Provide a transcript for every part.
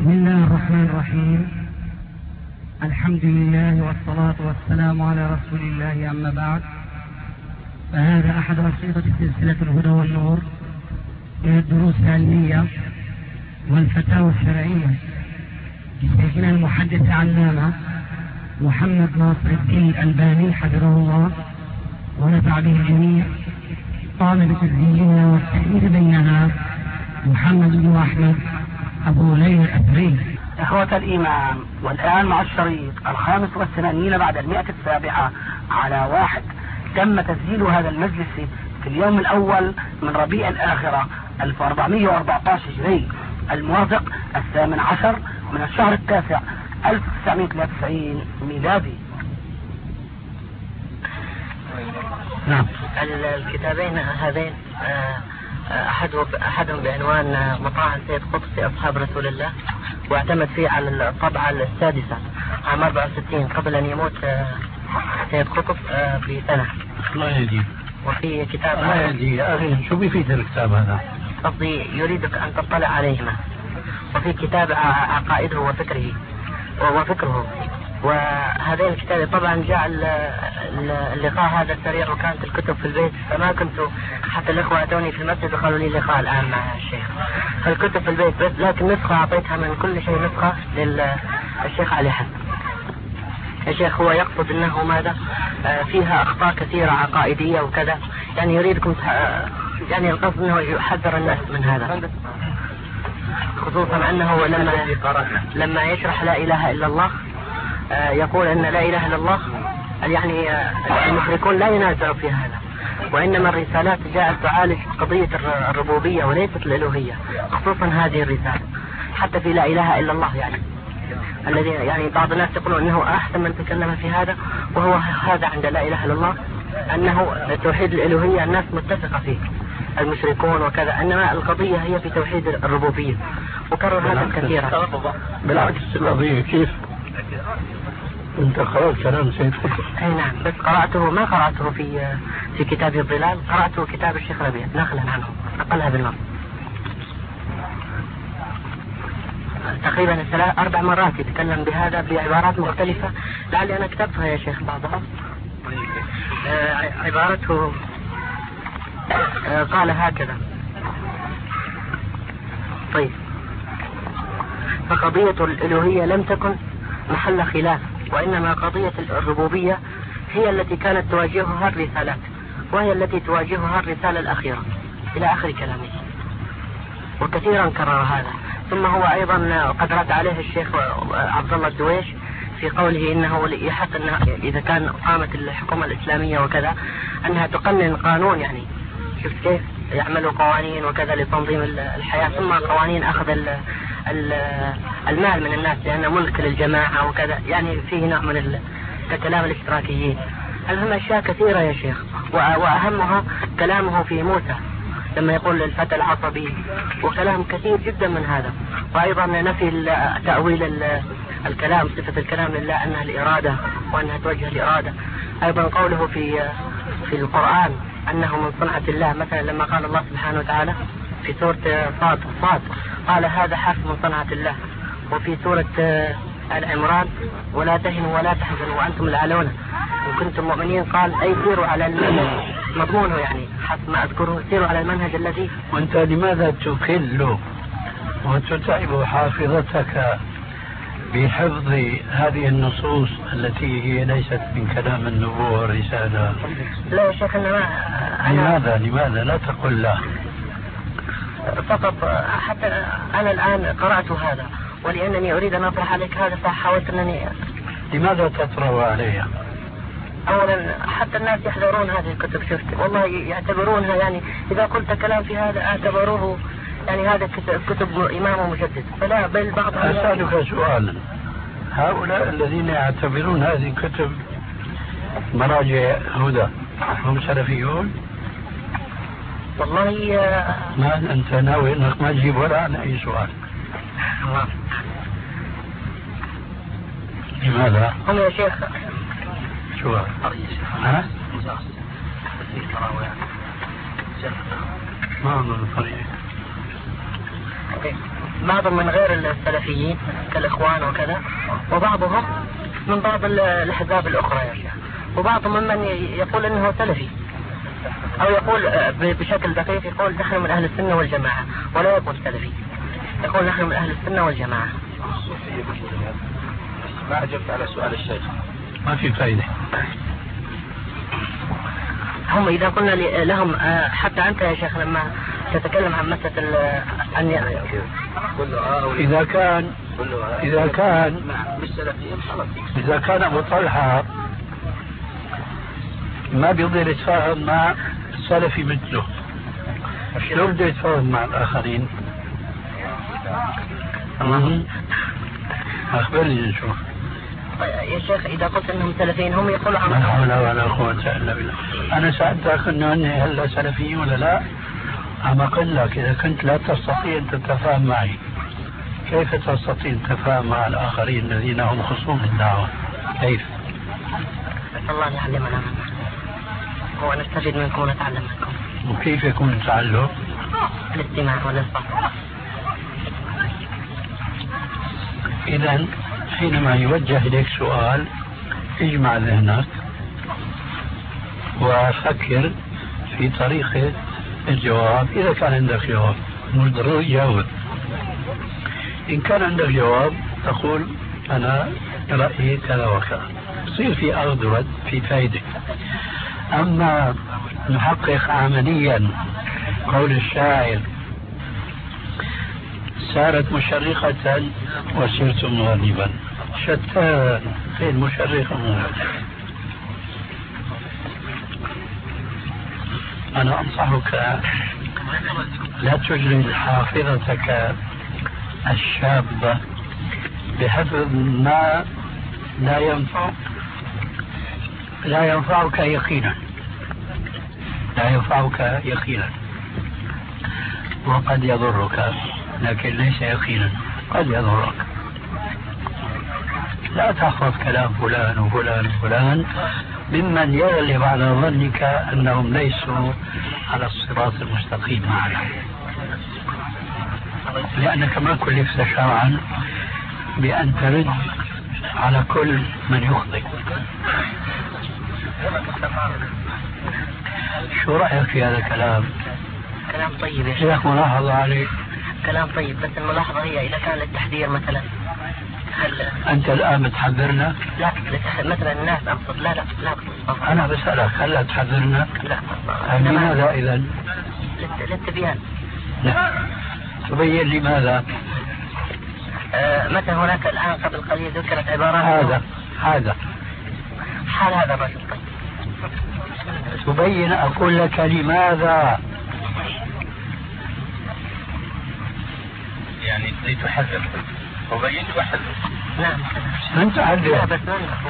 بسم الله الرحمن الرحيم. الحمد لله والصلاة والسلام على رسول الله، أما بعد، فهذا أحد أنشطة سلسلة الهدى والنور من الدروس العلمية والفتاوى الشرعية لشيخنا المحدث علامة محمد ناصر الدين الألباني حفظه الله ونفع به الجميع. قام بتسجيلنا والتأليف بيننا محمد بن أحمد أبو ليلى الأثري. إخوة الإيمان، والآن مع الشريط 85 بعد 107 على 1. تم تسجيل هذا المجلس في اليوم الأول من ربيع الآخرة 1414 هجري، الموافق 18 من الشهر التاسع 1993 ميلادي. نعم. الكتابين هذين أحدهم بعنوان مطاعن سيد قطب في أصحاب رسول الله، واعتمد فيه على الطبعة السادسة عام 64 قبل أن يموت سيد قطب بسنة. الله يهديك. وفي كتاب الله يهديك يا أخي، شو بيفيد الكتاب هذا؟ قصدي يريدك أن تطلع عليهما. وفي كتاب عقائده وفكره. وهذين الكتاب طبعا جاء اللقاء هذا سريع، وكانت الكتب في البيت، فما كنت حتى الإخوة أتوني في المسجد وقالوا لي اللقاء الآن مع الشيخ. فالكتب في البيت بس، لكن نسخة أعطيتها من كل شيء نسخة للشيخ علي حسن. الشيخ هو يقصد أنه ماذا فيها أخطاء كثيرة عقائدية وكذا، يعني يريدكم يعني القصد أنه يحذر الناس من هذا، خصوصا أنه لما يشرح لا إله إلا الله يقول أن لا إله إلا الله، يعني المشركون لا ينازعوا في هذا، وإنما الرسالات جاءت تعالج قضية الربوبية وليست الألوهية، خصوصا هذه الرسالة حتى في لا إله إلا الله، يعني الذي يعني بعض الناس يقولون أنه أحسن من تكلم في هذا، وهو هذا عند لا إله إلا الله أنه توحيد الألوهية الناس متفقة فيه، المشركون وكذا، إنما القضية هي في توحيد الربوبية، وكرر هذا كثيرا. بالعكس القضية كيف؟ انت قرأت كلام سيد قطب؟ اي نعم، بس قرأته ما قرأته في كتاب الظلال، قرأته كتاب الشيخ ربيع نقلا عنه أقلها بالنص تقريبا 3-4 مرات يتكلم بهذا بعبارات مختلفة، لعلي أنا كتبتها يا شيخ بعضها. عبارته قال هكذا. طيب، فقضية الألوهية لم تكن محل خلاف، وإنما قضية الربوبية هي التي كانت تواجهها الرسالات، وهي التي تواجهها الرسالة الأخيرة إلى آخر كلامه، وكثيرا كرر هذا. ثم هو أيضا قد رد عليه الشيخ عبد الله الدويش في قوله إنه يحق أن إذا كان قامت الحكومة الإسلامية وكذا أنها تقنن قانون، يعني شفت كيف يعملوا قوانين وكذا لتنظيم الحياة، ثم قوانين أخذ المال من الناس لأنه ملك للجماعة وكذا، يعني فيه نوع من كلام الاشتراكيين. المهم أشياء كثيرة يا شيخ، وأهمها كلامه في موسى لما يقول للفتى العصبي، وكلام كثير جدا من هذا. وأيضا نفي تأويل الكلام، صفة الكلام لله أنها الإرادة وأنها توجه الإرادة. أيضا قوله في القرآن أنه من صنعة الله، مثلا لما قال الله سبحانه وتعالى في سورة صاد قال هذا حرف من صنعة الله، وفي سورة العمران ولا تهنوا ولا تحزنوا وأنتم الأعلون إن كنتم مؤمنين، قال أي سيروا على المنهج، مضمونه يعني حسب ما أذكره سيروا على المنهج الذي. وأنت لماذا تخل وتتعب حافظتك بحفظ هذه النصوص التي هي ليست من كلام النبوة والرسالة؟ لا يا شيخ، لماذا لا تقل لا؟ فقط حتى أنا الآن قرأت هذا، ولأنني أريد أن أطرح عليك هذا فحاولت أنني. لماذا تطرح عليها؟ أولا حتى الناس يحذرون هذه الكتب، شفت والله يعتبرونها، يعني إذا قلت كلام في هذا اعتبروه يعني هذا كتب إمام مجدد، فلا بل بعض. أسألك سؤالا، هؤلاء الذين يعتبرون هذه الكتب مراجع هدى هم سلفيون؟ والله ما أنت ناوي أنك ما تجيب ولا عن أي سؤال. لماذا؟ هم يا شيخ شو ها؟ ما أمر الطريق. بعضهم من غير السلفيين كالإخوان وكذا، وبعضهم من بعض الأحزاب الأخرى يا شيخ، وبعضهم ممن يقول أنه سلفي، أو يقول بشكل دقيق يقول نحن من أهل السنة والجماعة، ولا يقول سلفي، يقول نحن من أهل السنة والجماعة. ما أجبت على سؤال الشيخ، ما في فائدة. هم إذا قلنا لهم حتى أنت يا شيخ لما تتكلم عن مسألة إذا كان أبو طلحة ما بيقدر يتفاهم مع سلفي مثله، شلون بده يتفاهم مع الآخرين؟ أخبرني شو يا شيخ. إذا قلت أنهم سلفيين هم يقولوا عن لا حول ولا قوة إلا بالله. أنا سألتك أنه أني هلا سلفيين ولا لا؟ عم أقول لك إذا كنت لا تستطيع أن تتفاهم معي، كيف تستطيع أن تتفاهم مع الآخرين الذين هم خصوم الدعوة؟ كيف؟ نسأل الله أن يعلمنا ونستفيد منكم ونتعلم منكم. وكيف يكون التعلم؟ الاستماع والإصغاء. إذا حينما يوجه إليك سؤال اجمع ذهنك وفكر في طريقة الجواب. إذا كان عندك جواب مش ضروري جاوب. إن كان عندك جواب تقول أنا رأيي كذا وكذا، يصير في أخذ ورد في فائدة. أما نحقق عمليا قول الشاعر سارت مشرقة وسرت مغربا، شتان بين مشرق ومغرب. أنا أنصحك لا تجرد حافظتك الشابة بحفظ ما لا ينفعك يقينا، لا ينفعك يقينا، وقد يضرك لكن ليس يقينا، قد يضرك. لا تحفظ كلام فلان وفلان وفلان ممن يغلب على ظنك أنهم ليسوا على الصراط المستقيم معك، لأنك ما كلفت شرعا بأن ترد على كل من يخطئ. شو رأيك في هذا الكلام؟ كلام طيب يا شيخ. ملاحظة عليه. كلام طيب، بس الملاحظة هي إذا كان للتحذير مثلا. أنت الآن بتحذرنا؟ لا مثلا الناس أقصد. لا أنا بسألك هل تحذرنا؟ لا. لماذا إذا؟ للتبيان. لا تبين لماذا؟ مثلا هناك الآن قبل قليل ذكرت عبارات هذا حال هذا الرجل. تبين. أقول لك لماذا؟ يعني لتحذر وبين وحذر. نعم. أنت حذر. لا بس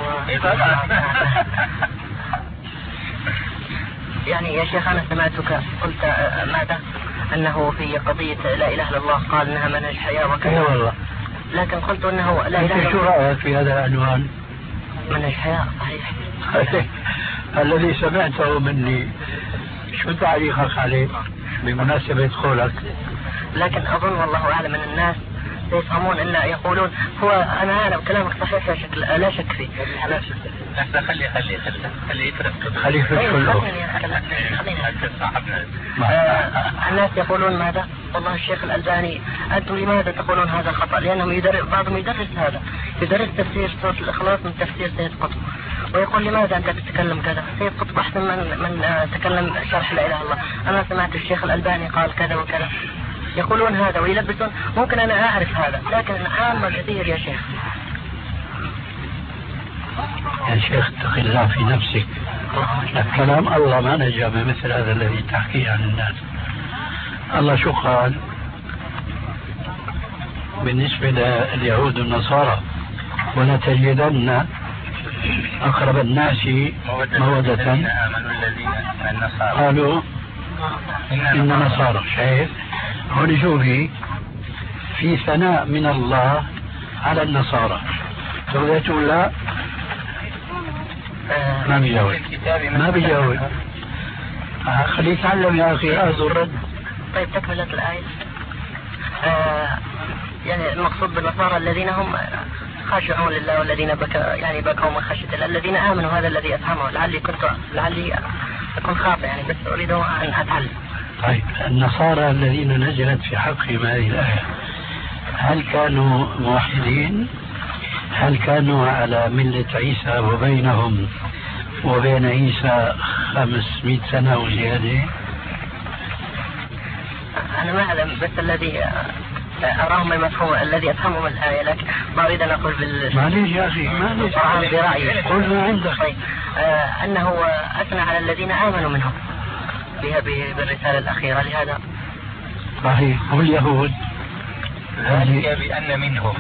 يعني يا شيخ أنا سمعتك قلت ماذا؟ أنه في قضية لا إله إلا الله قال أنها منهج حياة وكذا. والله. لكن قلت أنه لا إله إلا الله. شو رأيك في هذا العنوان؟ منهج حياة صحيح. الذي سمعته مني، شو تعليقك عليه بمناسبة قولك؟ لكن أظن والله أعلم أن الناس يفهمون أن يقولون هو أنا أعلم كلامك صحيح لا شك فيه. خلي يفرق. الناس يقولون ماذا؟ والله الشيخ الألباني أنتم لماذا تقولون هذا خطأ؟ لأنهم بعضهم يدرس هذا، يدرس تفسير سورة الإخلاص من تفسير سيد قطب، ويقول لماذا أنت تتكلم كذا؟ سيد قطب أحسن من تكلم شرح لا إله إلا الله. أنا سمعت الشيخ الألباني قال كذا وكذا. يقولون هذا ويلبسون. ممكن أنا أعرف هذا لكن عامة كثير يا شيخ. يا شيخ اتق الله في نفسك. كلام الله ما نجا بمثل هذا الذي تحكيه عن الناس. الله شو قال بالنسبة لليهود والنصارى؟ ولتجدن أقرب الناس مودة قالوا إن نصارى. شايف هون شوفي في ثناء من الله على النصارى. تقول لا ما بيجاوب خليه يتعلم يا أخي. أخذ الرد. طيب تكملة الآية. يعني المقصود بالنصارى الذين هم خاشعون لله والذين بكوا من خشية الله، الذين آمنوا، هذا الذي أفهمه. لعلي أكون خاطئ يعني، بس أريد أن أتعلم. طيب النصارى الذين نزلت في حقهم هذه الآية هل كانوا موحدين؟ هل كانوا على ملة عيسى وبينهم وبين عيسى 500 سنة وزيادة؟ أنا ما أعلم، بس الذي أراهم المفهوم الذي أفهمه من الآية، لكن ما أريد أن أقول معليش يا أخي معليش برأيي. قل ما عندك. طيب أنه أثنى على الذين آمنوا منهم بالرسالة الأخيرة، لهذا صحيح. واليهود ذلك بأن منهم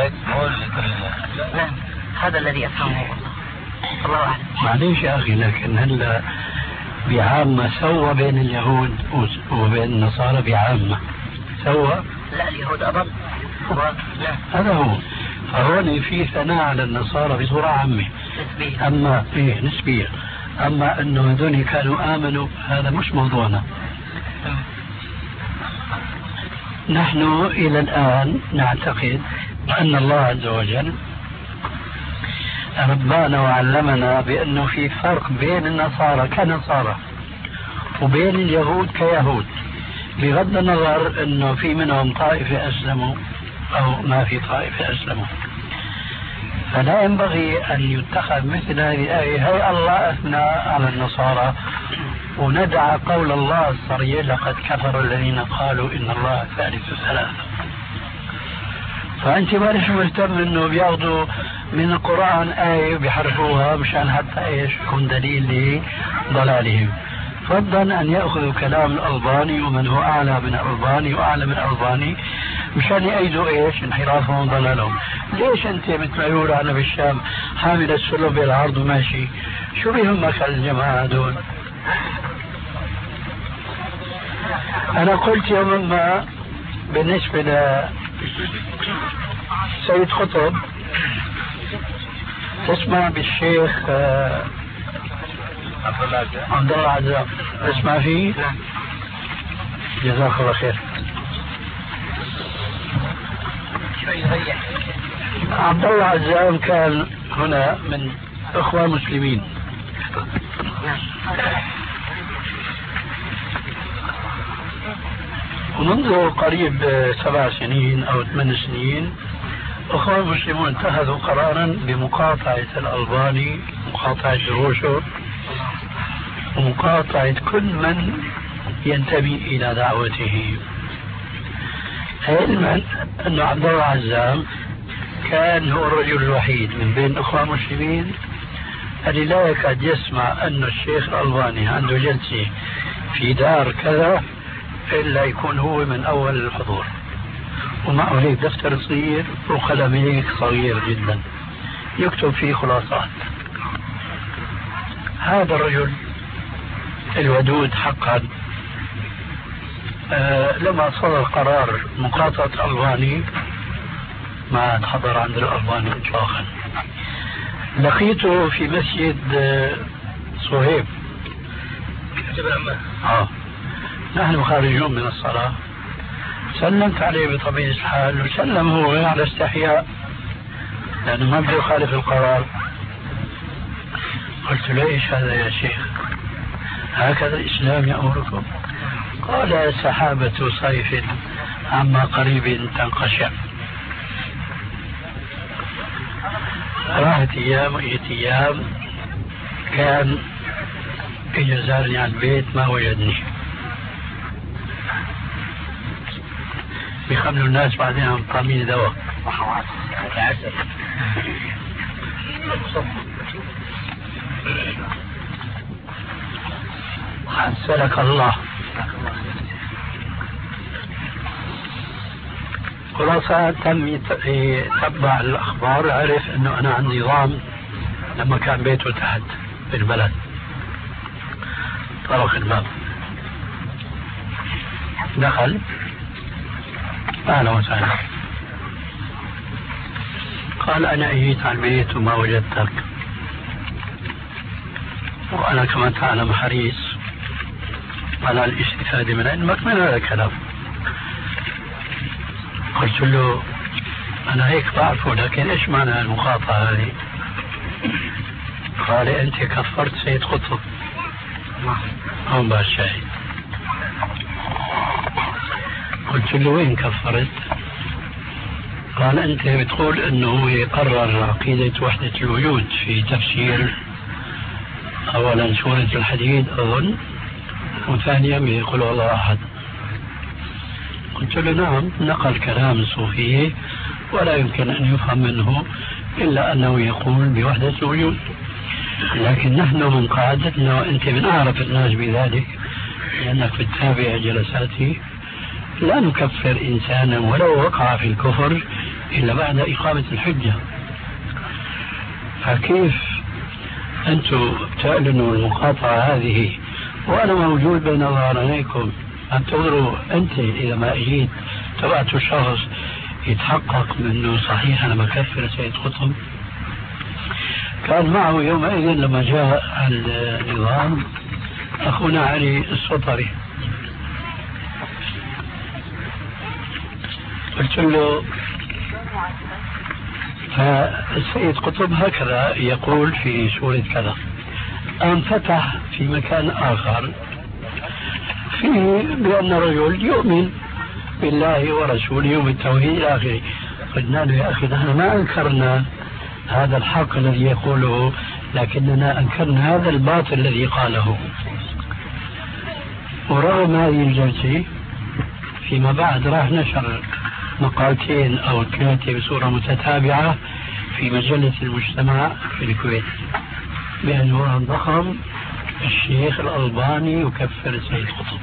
نعم، هذا الذي أفهمه، الله أعلم. معليش يا أخي، لكن هلا بعامة سوى بين اليهود وبين النصارى بعامة سوى؟ لا، اليهود أضل. هذا هو. فهون في ثناء على النصارى بصورة عامة نسبية. أما نسبية. أما أنه هذول كانوا آمنوا هذا مش موضوعنا. نحن إلى الآن نعتقد أن الله عز وجل ربنا وعلمنا بأنه في فرق بين النصارى كنصارى وبين اليهود كيهود، بغض النظر أنه في منهم طائفة أسلموا أو ما في طائفة أسلموا. فلا ينبغي أن يتخذ مثل هذه الآية هي الله أثنى على النصارى وندع قول الله الصريح لقد كفر الذين قالوا إن الله ثالث ثلاثة. فأنت مالش مهتم أنه بياخذوا من القرآن آية بيحرفوها مشان حتى إيش يكون دليل لضلالهم. فضلا أن يأخذوا كلام الألباني ومن هو أعلى من الألباني وأعلى من الألباني مشان يأيدوا إيش انحرافهم وضلالهم. ليش أنت مثل ما يقولوا أنا بالشام حامل السلم بالعرض وماشي؟ شو بيهمك الجماعة دول؟ أنا قلت يوما ما بالنسبة لسيد قطب تسمع بالشيخ عبد الله عزام، تسمع فيه؟ جزاك الله خير. عبد الله عزام كان هنا من إخوة مسلمين، ومنذ قريب 7 سنين أو 8 سنين أخوان المسلمون اتخذوا قرارا بمقاطعة الألباني، مقاطعة دروشه، ومقاطعة كل من ينتمي إلى دعوته، علما أن عبد الله عزام كان هو الرجل الوحيد من بين الأخوان المسلمين الذي لا يكاد يسمع أن الشيخ الألباني عنده جلسة في دار كذا إلا يكون هو من أول الحضور، ومعه هيك دفتر صغير وقلم هيك صغير جدا يكتب فيه خلاصات. هذا الرجل الودود حقا لما صدر قرار مقاطعة الألباني ما حضر عند الألباني إطلاقا. لقيته في مسجد صهيب نحن خارجون من الصلاة، سلمت عليه بطبيعة الحال وسلم هو على استحياء لأنه ما بده يخالف القرار. قلت له ايش هذا يا شيخ؟ هكذا الإسلام يأمركم؟ قال سحابة صيف عما قريب تنقشع. راحت أيام وإجت أيام كان إجا زارني على البيت ما وجدني، بيخملوا الناس بعدين عم طعمين دواء. حسنك الله. خلاصة تم يتبع الأخبار، عرف أنه أنا عندي نظام لما كان بيته تحت في البلد، طرق الباب دخل أهلا وسهلا، قال أنا أجيت على البيت وما وجدتك، وأنا كما تعلم حريص على الاستفادة من علمك من هذا الكلام. قلت له أنا هيك بعرفه، لكن إيش معنى المقاطعة هذه؟ قال أنت كفرت سيد قطب. هون بقى الشاهد. قلت له وين كفرت؟ قال أنت بتقول أنه يقرر عقيدة وحدة الوجود في تفسير أولا سورة الحديد أظن، وثانيا يقول الله أحد. قلت له نعم، نقل كلام الصوفية ولا يمكن أن يفهم منه إلا أنه يقول بوحدة الوجود، لكن نحن من قاعدتنا وأنت من أعرف الناس بذلك لأنك بتتابع جلساتي، لا نكفر إنسانا ولو وقع في الكفر إلا بعد إقامة الحجة. فكيف أنتم تعلنوا المقاطعة هذه وأنا موجود بين ظهرانيكم؟ انتظروا أنت إذا ما أجيت تبعت الشخص يتحقق منه صحيح أنا بكفر سيد قطب. كان معه يومئذ لما جاء النظام أخونا علي السطري، قلت له فالسيد قطب هكذا يقول في سورة كذا، أم فتح في مكان آخر فيه بأن الرجل يؤمن بالله ورسوله وبالتوحيد إلى آخره. قلنا له يا أخي نحن ما أنكرنا هذا الحق الذي يقوله، لكننا أنكرنا هذا الباطل الذي قاله. ورغم هذه الجلسة فيما بعد راح نشر مقالتين أو ثلاثة بصورة متتابعة في مجلة المجتمع في الكويت بعنوان ضخم: الشيخ الألباني يكفر السيد قطب.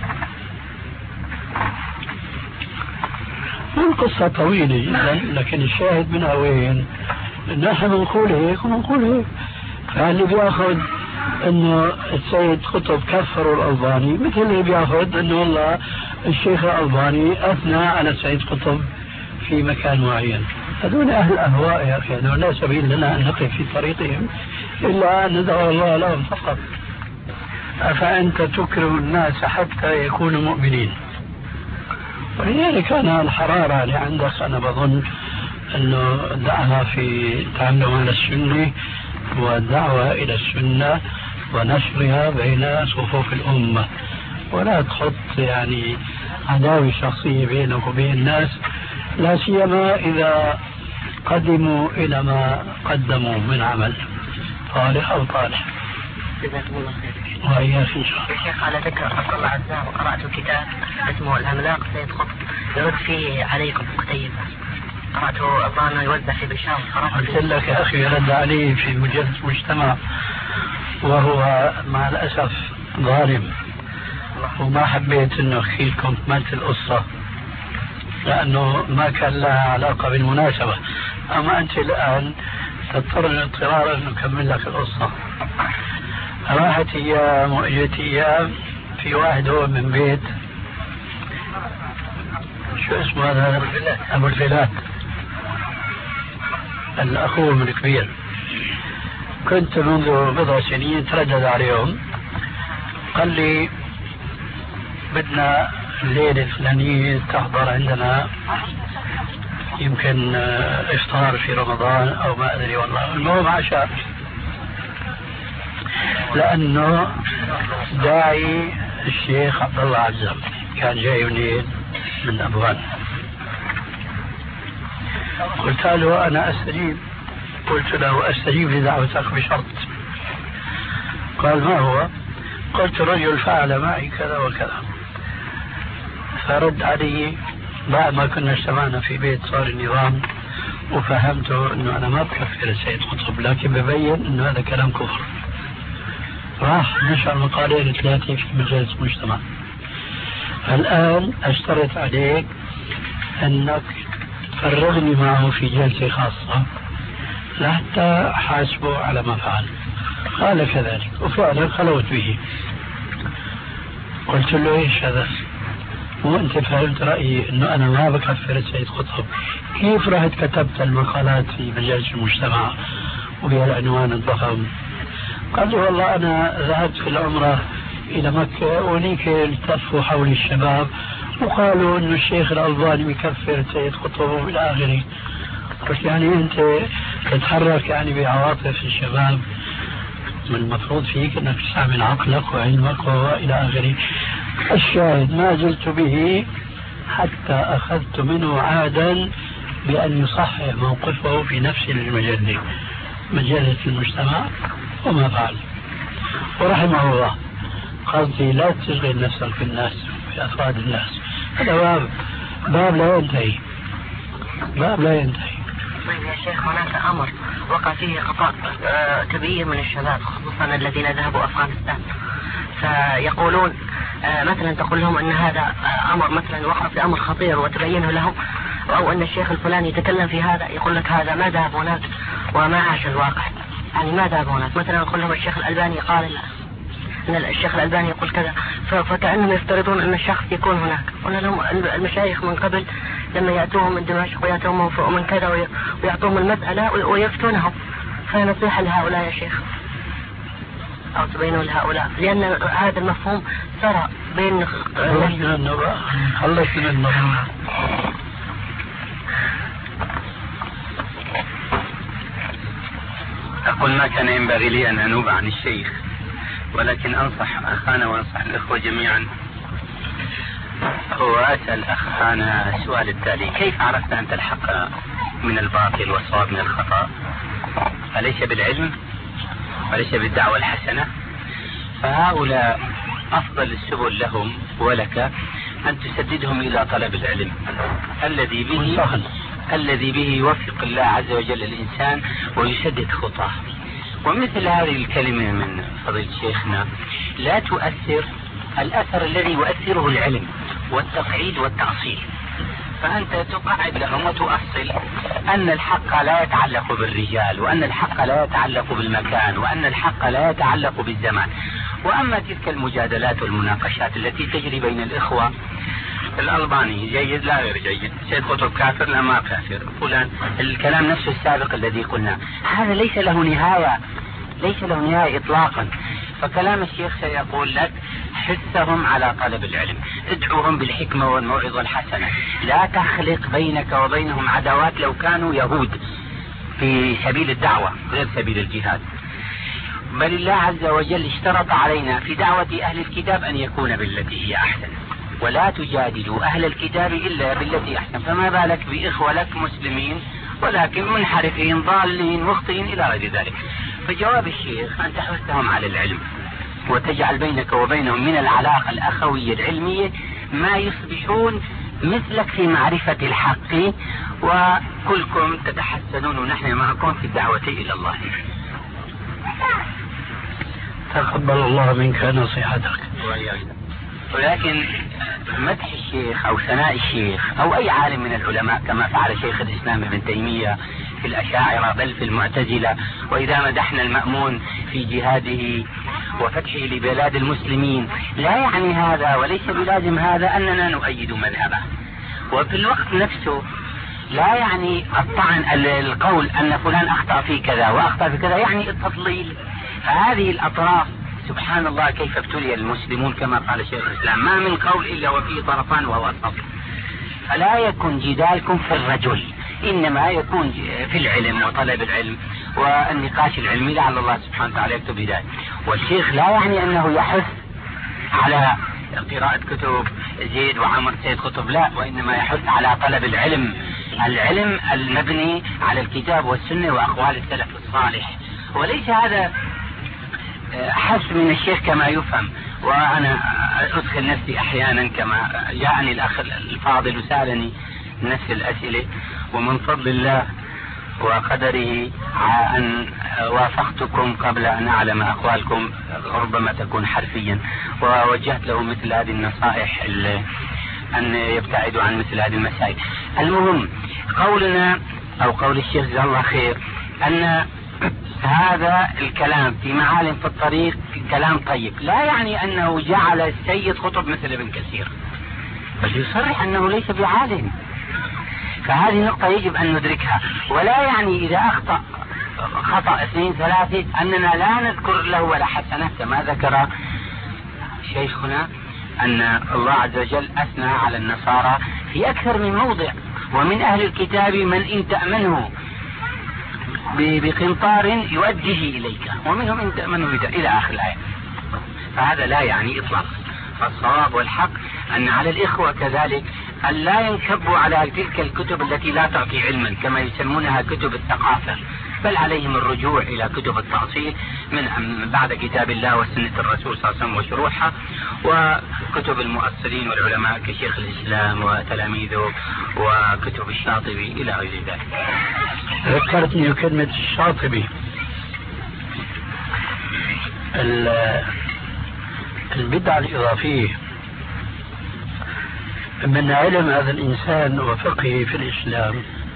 القصة طويلة جدا، لكن الشاهد منها وين؟ نحن نقول هيك ونقول هيك. فاللي بياخذ انه السيد قطب كفر الألباني مثل اللي بياخذ انه والله الشيخ الألباني أثنى على السيد قطب في مكان معين. هذول أهل أهواء يا أخي، هذول لا سبيل لنا أن نقف في طريقهم إلا أن ندعو الله لهم فقط. أفأنت تكره الناس حتى يكونوا مؤمنين؟ ولذلك أنا الحرارة اللي عندك أنا بظن أنه دعها في تعلم على السنة والدعوة إلى السنة ونشرها بين صفوف الأمة، ولا تحط يعني عداوة شخصية بينك وبين الناس، لا سيما إذا قدموا إلى ما قدموا من عمل صالح أو طالح. جزاكم الله خير. وإياك إن شاء الله. الشيخ على ذكر عبد الله عزام قرأت كتاب اسمه العملاق سيد قطب يرد فيه عليكم كتيبة، قرأته أظن يوزع في بالشام. قلت لك يا أخي رد عليه في مجلة المجتمع وهو مع الأسف ظالم، وما حبيت أنه أحكي لكم كملت القصة لأنه ما كان لها علاقة بالمناسبة. أما أنت الآن تضطر الاضطرار أن نكمل لك القصة. راحت أيام وإجت أيام، في واحد هو من بيت شو اسمه هذا؟ أبو الفلات، الأخوه من الكبير. كنت منذ بضع سنين تردد عليهم، قال لي بدنا الليلة الفلانية تحضر عندنا، يمكن إفطار في رمضان أو ما أدري والله، المهم عشاء، لأنه داعي الشيخ عبد الله عزام كان جاي منين؟ من أبوان. قلت له أنا أستجيب، قلت له أستجيب لدعوتك بشرط. قال ما هو؟ قلت رجل فعل معي كذا وكذا. فرد علي بعد ما كنا اجتمعنا في بيت صار النظام، وفهمته انه انا ما بكفر السيد قطب، لكن ببين انه هذا كلام كفر. راح نشر مقالين ثلاثة في مجلس المجتمع. الآن اشترط عليك انك تفرغني معه في جلسة خاصة لحتى حاسبه على ما فعل. قال كذلك، وفعلا خلوت به. قلت له ايش هذا؟ وانت فهمت رأيي انه انا ما بكفر السيد قطب، كيف رحت كتبت المقالات في مجلس المجتمع وبهالعنوان الضخم؟ قال لي والله انا ذهبت في العمرة الى مكة ونيك التفوا حول الشباب وقالوا انه الشيخ الألباني بكفر السيد قطب والى اخره. بس يعني أنت تتحرك يعني بعواطف الشباب، من المفروض فيك أنك تستعمل عقلك وعلمك وإلى آخره. الشاهد ما زلت به حتى أخذت منه عهدا بأن يصحح موقفه في نفس المجلة، مجلة المجتمع، وما فعل ورحمه الله. قصدي لا تشغل نفسك بالناس في أفراد الناس، هذا باب لا ينتهي، باب لا ينتهي. طيب يا شيخ، هناك أمر وقع فيه خطأ كبير من الشباب خصوصا الذين ذهبوا أفغانستان، فيقولون مثلا تقول لهم أن هذا أمر مثلا وقع في أمر خطير وتبينه لهم، أو أن الشيخ الفلاني يتكلم في هذا، يقول لك هذا ما ذهب هناك وما عاش الواقع، يعني ما ذهب هناك. مثلا يقول لهم الشيخ الألباني قال أن الشيخ الألباني يقول كذا، فكأنهم يفترضون أن الشخص يكون هناك. قلنا لهم المشايخ من قبل لما يأتوهم من دمشق ويأتوهم من كذا ويعطوهم المسألة ويفتونهم، فنصيحة لهؤلاء يا شيخ أو تبينوا لهؤلاء، لأن هذا المفهوم سرى بين خلص من المفهوم. أقول ما كان ينبغي لي أن أنوب عن الشيخ، ولكن أنصح أخانا وأنصح الإخوة جميعا. وأسأل أخانا السؤال التالي: كيف عرفت أنت الحق من الباطل والصواب من الخطأ؟ أليس بالعلم؟ وليس بالدعوة الحسنة؟ فهؤلاء أفضل السبل لهم ولك أن تسددهم إلى طلب العلم الذي به يوفق الله عز وجل الإنسان ويسدد خطاه. ومثل هذه الكلمة من فضيلة شيخنا لا تؤثر الأثر الذي يؤثره العلم والتقعيد والتأصيل، فأنت تقعد لهم وتؤصل أن الحق لا يتعلق بالرجال، وأن الحق لا يتعلق بالمكان، وأن الحق لا يتعلق بالزمان. وأما تلك المجادلات والمناقشات التي تجري بين الإخوة، الألباني جيد لا غير جيد، سيد قطب كافر لا ما كافر، فلان الكلام نفسه السابق الذي قلنا، هذا ليس له نهاية إطلاقا. فكلام الشيخ سيقول لك: حثهم على طلب العلم، ادعوهم بالحكمة والموعظة الحسنة، لا تخلق بينك وبينهم عداوات لو كانوا يهود في سبيل الدعوة غير سبيل الجهاد. بل الله عز وجل اشترط علينا في دعوة أهل الكتاب أن يكون بالتي هي أحسن، ولا تجادلوا أهل الكتاب إلا بالتي أحسن. فما بالك بإخوة لك مسلمين ولكن منحرفين ضالين مخطئين إلى غير ذلك. فجواب الشيخ أن تحثهم على العلم وتجعل بينك وبينهم من العلاقة الأخوية العلمية ما يصبحون مثلك في معرفة الحق، وكلكم تتحسنون ونحن معكم في الدعوة إلى الله. تقبل الله منك نصيحتك. ولكن مدح الشيخ أو ثناء الشيخ أو أي عالم من العلماء كما فعل شيخ الإسلام ابن تيمية في الأشاعرة بل في المعتزلة، وإذا مدحنا المأمون في جهاده وفتحه لبلاد المسلمين، لا يعني هذا وليس بلازم هذا أننا نؤيد مذهبه. وفي الوقت نفسه لا يعني الطعن القول أن فلان أخطأ في كذا وأخطأ في كذا يعني التضليل. فهذه الأطراف سبحان الله كيف ابتلي المسلمون كما قال شيخ الإسلام: ما من قول إلا وفيه طرفان وهو الصبر. فلا يكن جدالكم في الرجل، إنما يكون في العلم وطلب العلم والنقاش العلمي، لعل الله سبحانه وتعالى يكتب بذلك. والشيخ لا يعني أنه يحث على قراءة كتب زيد وعمر سيد قطب، لا، وإنما يحث على طلب العلم المبني على الكتاب والسنة وأقوال السلف الصالح. وليس هذا حث من الشيخ كما يفهم. وأنا أدخل نفسي أحيانا كما جاءني الأخ الفاضل وسألني نفس الأسئلة، ومن فضل الله وقدره أن وافقتكم قبل أن أعلم أقوالكم، ربما تكون حرفيا، ووجهت له مثل هذه النصائح أن يبتعدوا عن مثل هذه المسائل. المهم قولنا أو قول الشيخ جزاه الله خير أن هذا الكلام في معالم في الطريق كلام طيب، لا يعني أنه جعل السيد قطب مثل ابن كثير، بل يصرح أنه ليس بعالم. فهذه نقطة يجب أن ندركها. ولا يعني إذا أخطأ خطأ 2 3 أننا لا نذكر له ولا حسنة، كما ذكر شيخنا أن الله عز وجل أثنى على النصارى في أكثر من موضع ومن أهل الكتاب من إن تأمنه بقنطار يؤديه إليك ومنهم إن تأمنه إلى آخر الآية. فهذا لا يعني إطلاقا. فالصواب والحق أن على الإخوة كذلك أن لا ينكبوا على تلك الكتب التي لا تعطي علما كما يسمونها كتب الثقافة، بل عليهم الرجوع إلى كتب التأصيل من بعد كتاب الله وسنة الرسول صلى الله عليه وسلم وشروحها، وكتب المؤصلين والعلماء كشيخ الإسلام وتلاميذه وكتب الشاطبي إلى غير ذلك. ذكرتني كلمة الشاطبي. البدعة الإضافية من علم هذا الإنسان وفقهه في الإسلام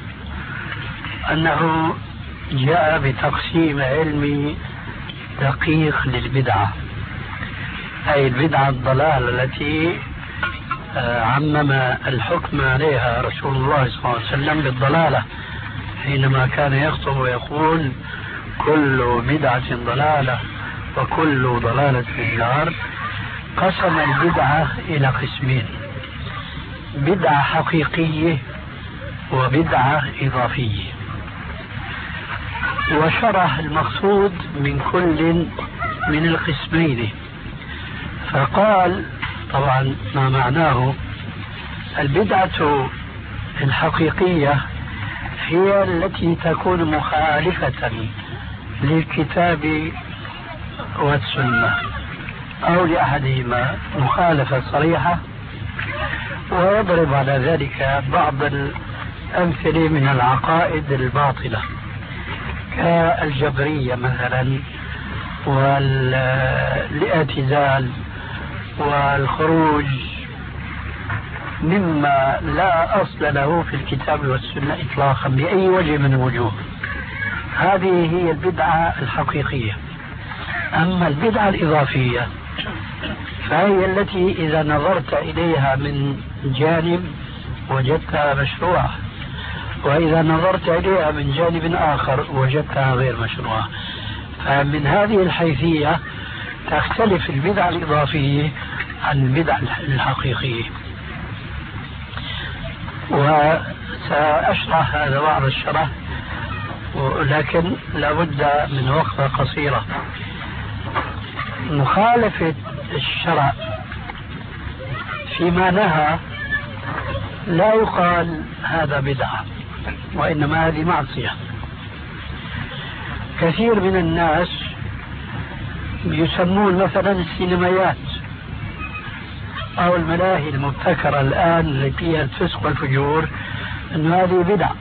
أنه جاء بتقسيم علمي دقيق للبدعة، أي البدعة الضلال التي عمم الحكم عليها رسول الله صلى الله عليه وسلم بالضلالة حينما كان يخطب ويقول كل بدعة ضلالة وكل ضلالة في النار. قسم البدعة إلى قسمين: بدعة حقيقية وبدعة إضافية، وشرح المقصود من كل من القسمين. فقال طبعا ما معناه: البدعة الحقيقية هي التي تكون مخالفة للكتاب والسنة أو لأحدهما مخالفة صريحة، ويضرب على ذلك بعض الأمثلة من العقائد الباطلة كالجبرية مثلا والاعتزال والخروج مما لا أصل له في الكتاب والسنة إطلاقا بأي وجه من الوجوه. هذه هي البدعة الحقيقية. أما البدعة الإضافية فهي التي إذا نظرت إليها من جانب وجدتها مشروعة، وإذا نظرت إليها من جانب آخر وجدتها غير مشروعة. فمن هذه الحيثية تختلف البدعة الإضافية عن البدعة الحقيقية. وسأشرح هذا بعض الشرح، ولكن لابد من وقفة قصيرة. مخالفة الشرع فيما نهى لا يقال هذا بدعة، وإنما هذه معصية. كثير من الناس يسمون مثلا السينمايات أو الملاهي المبتكرة الآن اللي فيها الفسق والفجور أن هذه بدعة.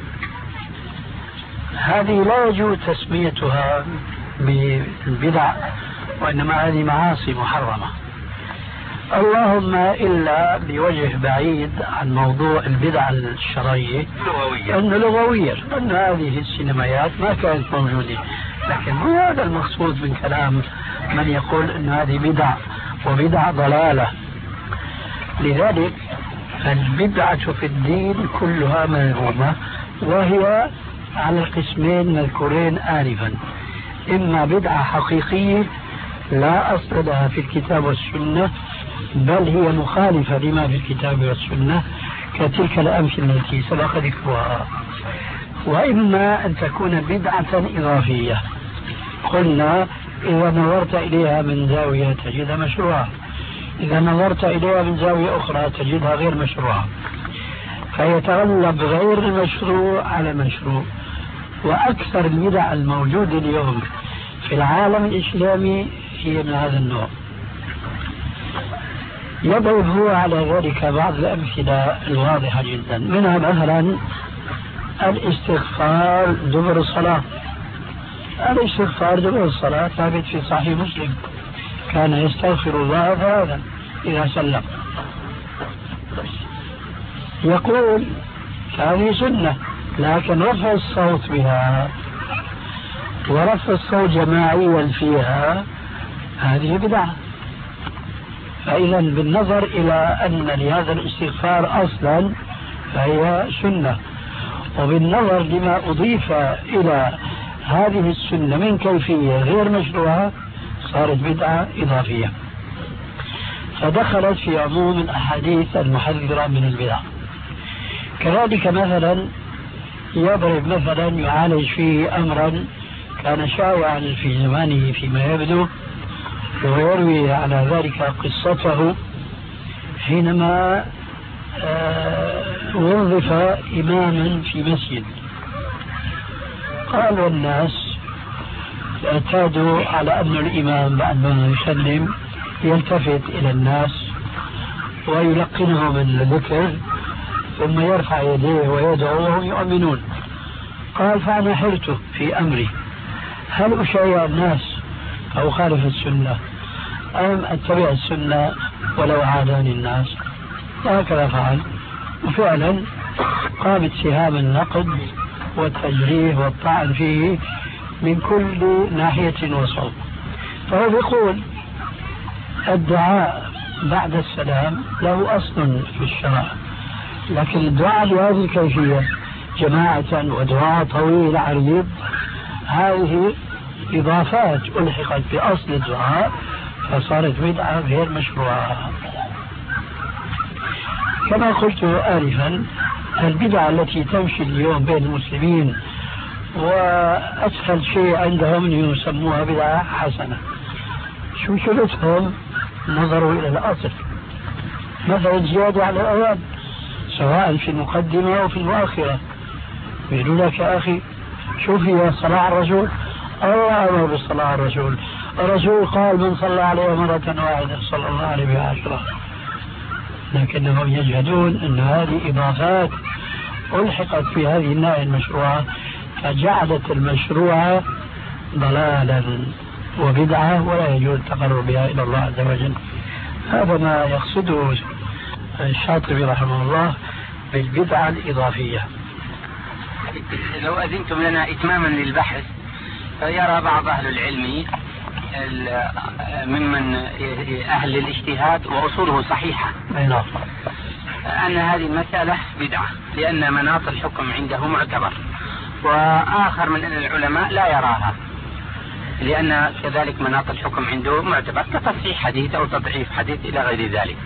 هذه لا يجوز تسميتها بالبدع، وإنما هذه معاصي محرمة، اللهم إلا بوجه بعيد عن موضوع البدع الشرعية أنه لغوية، أن هذه السينمايات ما كانت موجودة. لكن مو هذا المقصود من كلام من يقول أن هذه بدع وبدع ضلالة. لذلك البدعة في الدين كلها مذمومة، وهي على القسمين مذكورين آنفا: إما بدعة حقيقية لا أصل لها في الكتاب والسنة بل هي مخالفة لما في الكتاب والسنة كتلك الأمثلة التي سبق ذكرها، وإما أن تكون بدعة إضافية. قلنا إذا نظرت إليها من زاوية تجدها مشروعة، إذا نظرت إليها من زاوية أخرى تجدها غير مشروعة، فيتغلب غير المشروع على المشروع. وأكثر البدع الموجودة اليوم في العالم الإسلامي هي من هذا النوع. يضرب هو على ذلك بعض الأمثلة الواضحة جدا، منها مثلا الاستغفار دبر الصلاة. الاستغفار دبر الصلاة ثابت في صحيح مسلم: كان يستغفر الله ثلاثا إذا سلم. يقول هذه سنة، لكن رفع الصوت بها ورفع الصوت جماعيا فيها هذه بدعة. فإذا بالنظر إلى أن لهذا الاستغفار أصلا فهي سنة، وبالنظر لما أضيف إلى هذه السنة من كيفية غير مشروعة صارت بدعة إضافية، فدخلت في عموم الأحاديث المحذرة من البدع. كذلك مثلا يضرب مثلا يعالج فيه أمرا كان شائعا في زمانه فيما يبدو، ويروي على ذلك قصته حينما وظف إماما في مسجد. قال الناس اعتادوا على أن الإمام بعد ما يسلم يلتفت إلى الناس ويلقنهم الذكر ثم يرفع يديه ويدعو وهم يؤمنون. قال فأنا حرت في أمري، هل أشيع الناس أو خالف السنة أم أتبع السنة ولو عاداني الناس؟ وهكذا فعل، وفعلا قامت سهام النقد والتجريح والطعن فيه من كل ناحية وصوب. فهو يقول الدعاء بعد السلام له أصل في الشرع، لكن الدعاء بهذه الكيفية جماعة ودعاء طويل عريض هذه إضافات ألحقت بأصل الدعاء فصارت بدعة غير مشروعة. كما قلت آنفا البدعة التي تمشي اليوم بين المسلمين وأسهل شيء عندهم يسموها بدعة حسنة. شو شغلتهم؟ نظروا إلى الأصل، مثلا زيادة على الأذان سواء في المقدمة أو في المؤخرة. يقولوا لك يا أخي شوف هي صلاة على الرسول، الله أمر بالصلاة على الرسول، الرسول قال من صلى عليه مرة واحدة صلى الله عليه بها 10. لكنهم يجهدون أن هذه إضافات ألحقت في هذه الناحية المشروعة فجعلت المشروعة ضلالا وبدعة ولا يجوز التقرب بها إلى الله عز وجل. هذا ما يقصده الشاطبي رحمه الله بالبدعة الإضافية. لو أذنتم لنا إتماما للبحث، فيرى بعض أهل العلم ممن أهل الاجتهاد وأصوله صحيحة أن هذه المسألة بدعة لأن مناط الحكم عنده معتبر، وآخر من العلماء لا يراها لأن كذلك مناط الحكم عنده معتبر كتصحيح حديث أو تضعيف حديث إلى غير ذلك.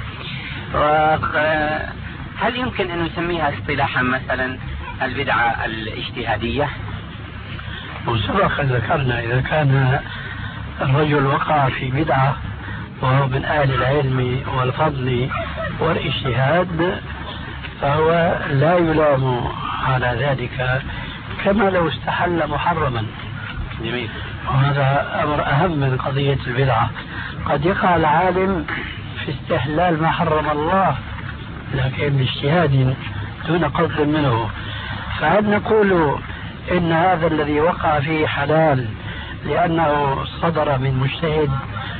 هل يمكن أن نسميها اصطلاحا مثلا البدعة الاجتهادية؟ وسبق ذكرنا إذا كان الرجل وقع في بدعة وهو من أهل العلم والفضل والاجتهاد فهو لا يلام على ذلك كما لو استحل محرما. جميل. وهذا أمر أهم من قضية البدعة. قد يقع العالم في استحلال ما حرم الله لكن باجتهاد دون قصد منه، فهل نقول إن هذا الذي وقع فيه حلال لأنه صدر من مجتهد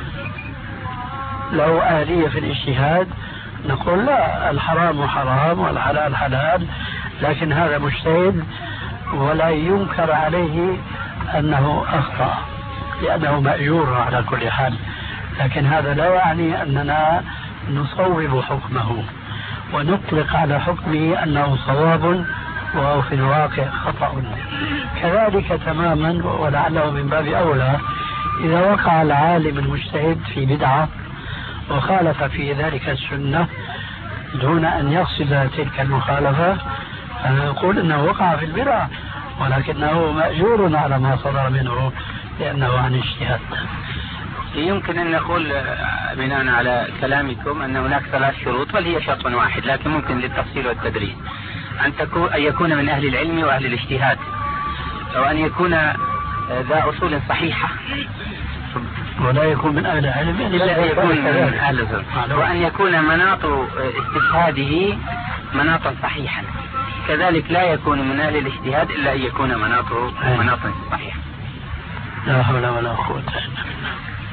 له آلية في الاجتهاد؟ نقول لا، الحرام حرام والحلال حلال، لكن هذا مجتهد ولا ينكر عليه أنه أخطأ لأنه مأجور على كل حال، لكن هذا لا يعني أننا نصوب حكمه ونطلق على حكمه أنه صواب وهو في الواقع خطأ. كذلك تماما ولعله من باب أولى إذا وقع العالم المجتهد في بدعة وخالف في ذلك السنة دون أن يقصد تلك المخالفة فنقول أنه وقع في البدعة ولكنه مأجور على ما صدر منه لأنه عن اجتهاد. يمكن أن نقول بناء على كلامكم أن هناك 3 شروط بل هي شرط واحد لكن ممكن للتفصيل والتدريس، أن يكون من أهل العلم وأهل الاجتهاد، وأن يكون ذا أصول صحيحة ولا يكون من أهل العلم لا يكون من أهل العلم، وأن يكون مناط استشهاده مناطا صحيحا، كذلك لا يكون من أهل الاجتهاد إلا أن يكون مناطا صحيحا. لا حول ولا قوة إلا بالله.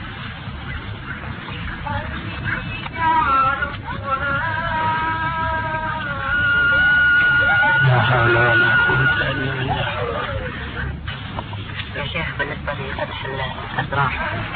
لا حول ولا قوة إلا بالله. يا شيخ بالنسبة لفتح الأسرار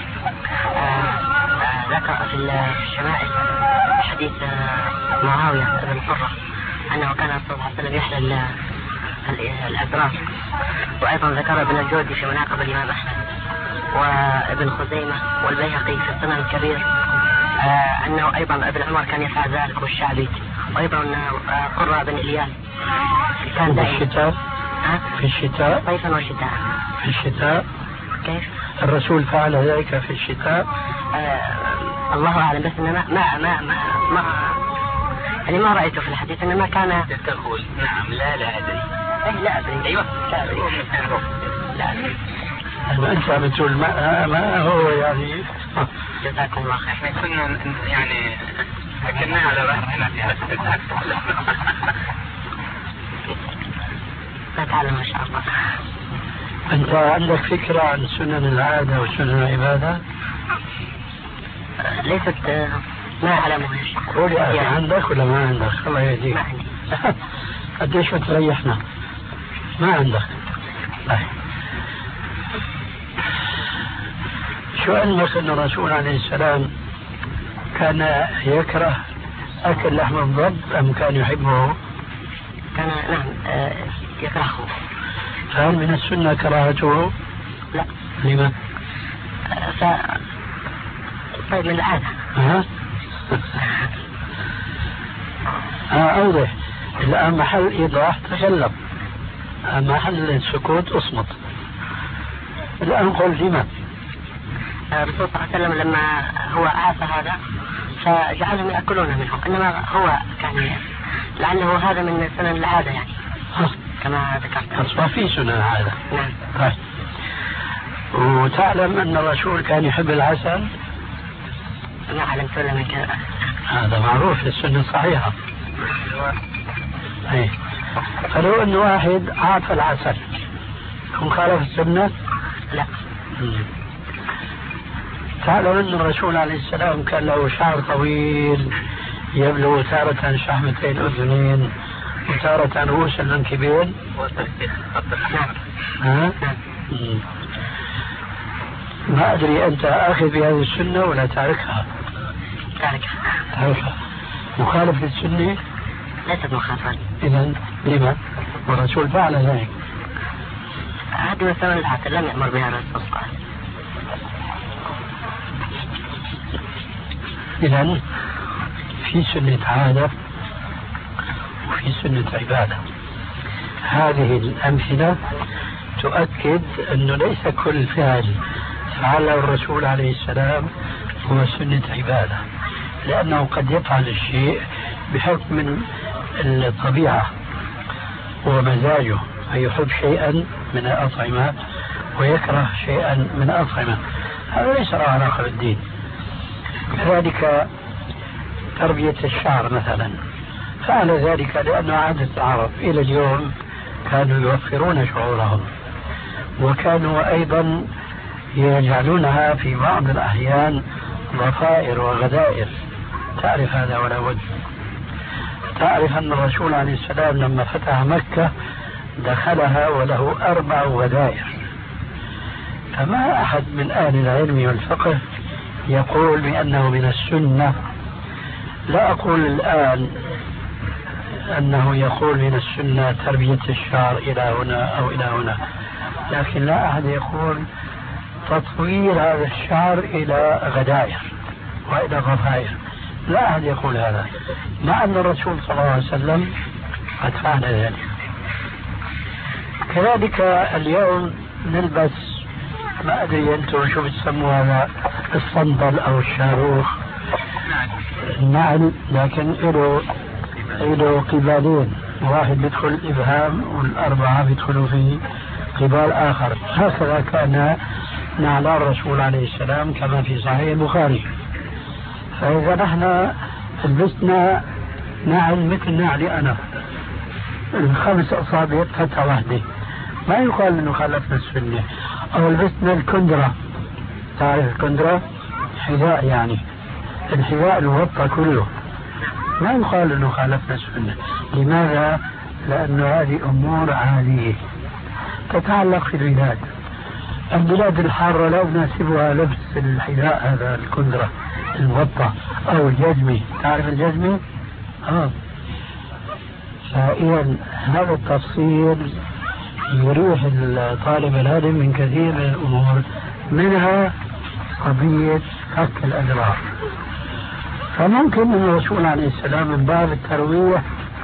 ذكر في الشمائل حديث معاوية بن قرة أنه كان الرسول صلى الله عليه وسلم يحلل الأسرار، وأيضا ذكر ابن الجودي في مناقب الإمام أحمد وابن خزيمة والبيهقي في السنن الكبير أنه أيضا ابن عمر كان يفعل ذلك والشعبي وأيضا قرة بن إلياس كان دائما في الشتاء صيفا وشتاء. في الشتاء كيف؟ الرسول فعل ذلك في الشتاء؟ الله أعلم، بس إنما ما يعني ما رأيته في الحديث، إنما كان تقول نعم لا أدري. لا أدري. أيوة لا أدري. لا أدري. أنت بتقول ما هو يعني. جزاكم الله خير. احنا كنا يعني أكلنا على رأسنا في هذا. لا تعلم ما شاء الله. أنت عندك فكرة عن سنن العادة وسنن العبادة؟ ليست ما أعلمها. قولي عندك ولا ما عندك؟ الله يهديك. ما عندي. قديش بتريحنا؟ ما عندك. شو علمك أن الرسول عليه السلام كان يكره أكل لحم الضب أم كان يحبه؟ كان نعم يكرهه. فهل من السنة كراهته؟ لا. لما؟ طيب من العادة. أوضح. الآن محل إيضاح تكلم، محل السكوت أصمت. الآن قل لما؟ الرسول صلى الله عليه وسلم لما هو عاف هذا فجعلهم يأكلون منه، إنما هو كان لعله هذا من سنن العادة يعني كما ذكرت. أصلا في سنن العادة. نعم. طيب. وتعلم أن الرسول كان يحب العسل؟ ما علمت ولا من كذا. هذا معروف في السنة الصحيحة. أي. فلو أن واحد عاف العسل هم خالف السنة؟ لا. تعلم أن الرسول عليه السلام كان له شعر طويل يبلغ تارة شحمتي الأذنين وتارة رؤوس المنكبين. ما أدري أنت آخذ بهذه السنة ولا تاركها؟ تاركها. مخالف للسنة؟ ليست مخالفة. إذن لما؟ والرسول فعل ذلك. هذه من سنن العادة لم يأمر بها الرسول صلى الله عليه وسلم. إذن في سنة عادة وفي سنة عبادة. هذه الأمثلة تؤكد أنه ليس كل فعل فعله الرسول عليه السلام هو سنة عبادة، لأنه قد يفعل الشيء بحكم من الطبيعة ومزاجه، فيحب شيئا من الأطعمة ويكره شيئا من الأطعمة، هذا ليس له علاقة بالدين. كذلك تربية الشعر مثلا فعل ذلك لأنه عادة العرب إلى اليوم كانوا يوفرون شعورهم، وكانوا أيضا يجعلونها في بعض الأحيان ضفائر وغدائر. تعرف هذا ولا بد. تعرف أن الرسول عليه السلام لما فتح مكة دخلها وله 4 غدائر، فما أحد من أهل العلم والفقه يقول بأنه من السنة. لا أقول الآن أنه يقول من السنة تربية الشعر إلى هنا أو إلى هنا، لكن لا أحد يقول تطوير هذا الشعر إلى غدائر وإلى ضفائر، لا أحد يقول هذا، مع أن الرسول صلى الله عليه وسلم قد فعل ذلك. كذلك اليوم نلبس ما أدري أنتم شو بتسموا هذا، الصندل أو الشاروخ، النعل، لكن له قبالين، واحد بيدخل الإبهام والأربعة بيدخلوا في قبال آخر. هكذا كان نعل الرسول عليه السلام كما في صحيح البخاري. فإذا نحن لبسنا نعل مثل نعلي أنا 5 أصابع فتحة واحدة ما يقال أنه خالفنا السنة. أو لبسنا الكندرة، تعرف الكندرة؟ حذاء يعني الحذاء المغطى كله، ما يقال أنه خالفنا السنة. لماذا؟ لأن هذه أمور عادية تتعلق في البلاد الحارة لا يناسبها لبس الحذاء هذا الكندرة المغطى أو الجزمة. تعرف الجزمة؟ فإذا هذا التفصيل يريح الطالب العلم من كثير من الأمور، منها قضية فك الأذرع. فممكن أن الرسول عليه السلام من باب الترويح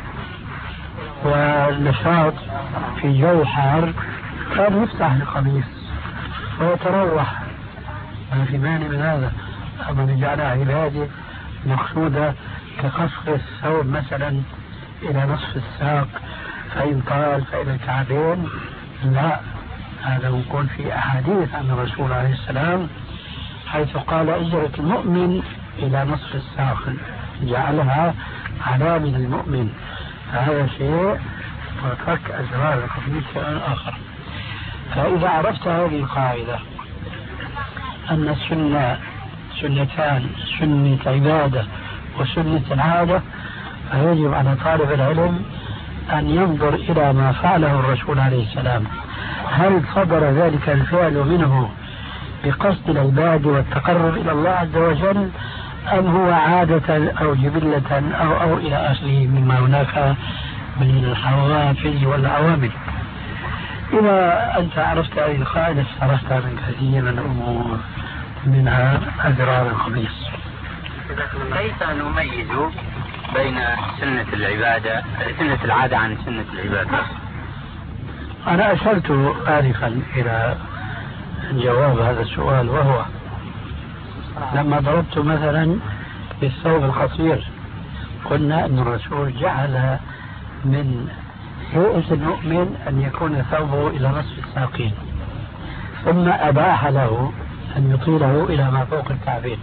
والنشاط في جو حار كان يفتح القميص ويتروح، ما في مانع من هذا. أما نجعلها عبادة مقصودة كقصف الثوب مثلا إلى نصف الساق فإن طال فإلى الكعبين، لا، هذا يكون في أحاديث عن الرسول عليه السلام حيث قال إجرة المؤمن إلى نصف الساق، جعلها علامة المؤمن، فهذا شيء، وترك أزرار القميص شيء آخر. فإذا عرفت هذه القاعدة أن السنة سنتان، سنة عبادة وسنة العادة، فيجب على طالب العلم أن ينظر إلى ما فعله الرسول عليه السلام، هل صدر ذلك الفعل منه بقصد العباد والتقرب إلى الله عز وجل، أم هو عادة أو جبلة أو إلى آخره مما هناك من الحوافز والعوامل. إذا أنت عرفت هذه القاعدة استرحت من كثير من الأمور، منها أزرار القميص. كيف نميز بين سنة العبادة، سنة العادة عن سنة العبادة؟ أنا أشرت آنفا إلى جواب هذا السؤال، وهو لما ضربت مثلا بالثوب القصير قلنا أن الرسول جعل من هيئة المؤمن أن يكون ثوبه إلى نصف الساقين، ثم أباح له أن يطيله إلى ما فوق الكعبين.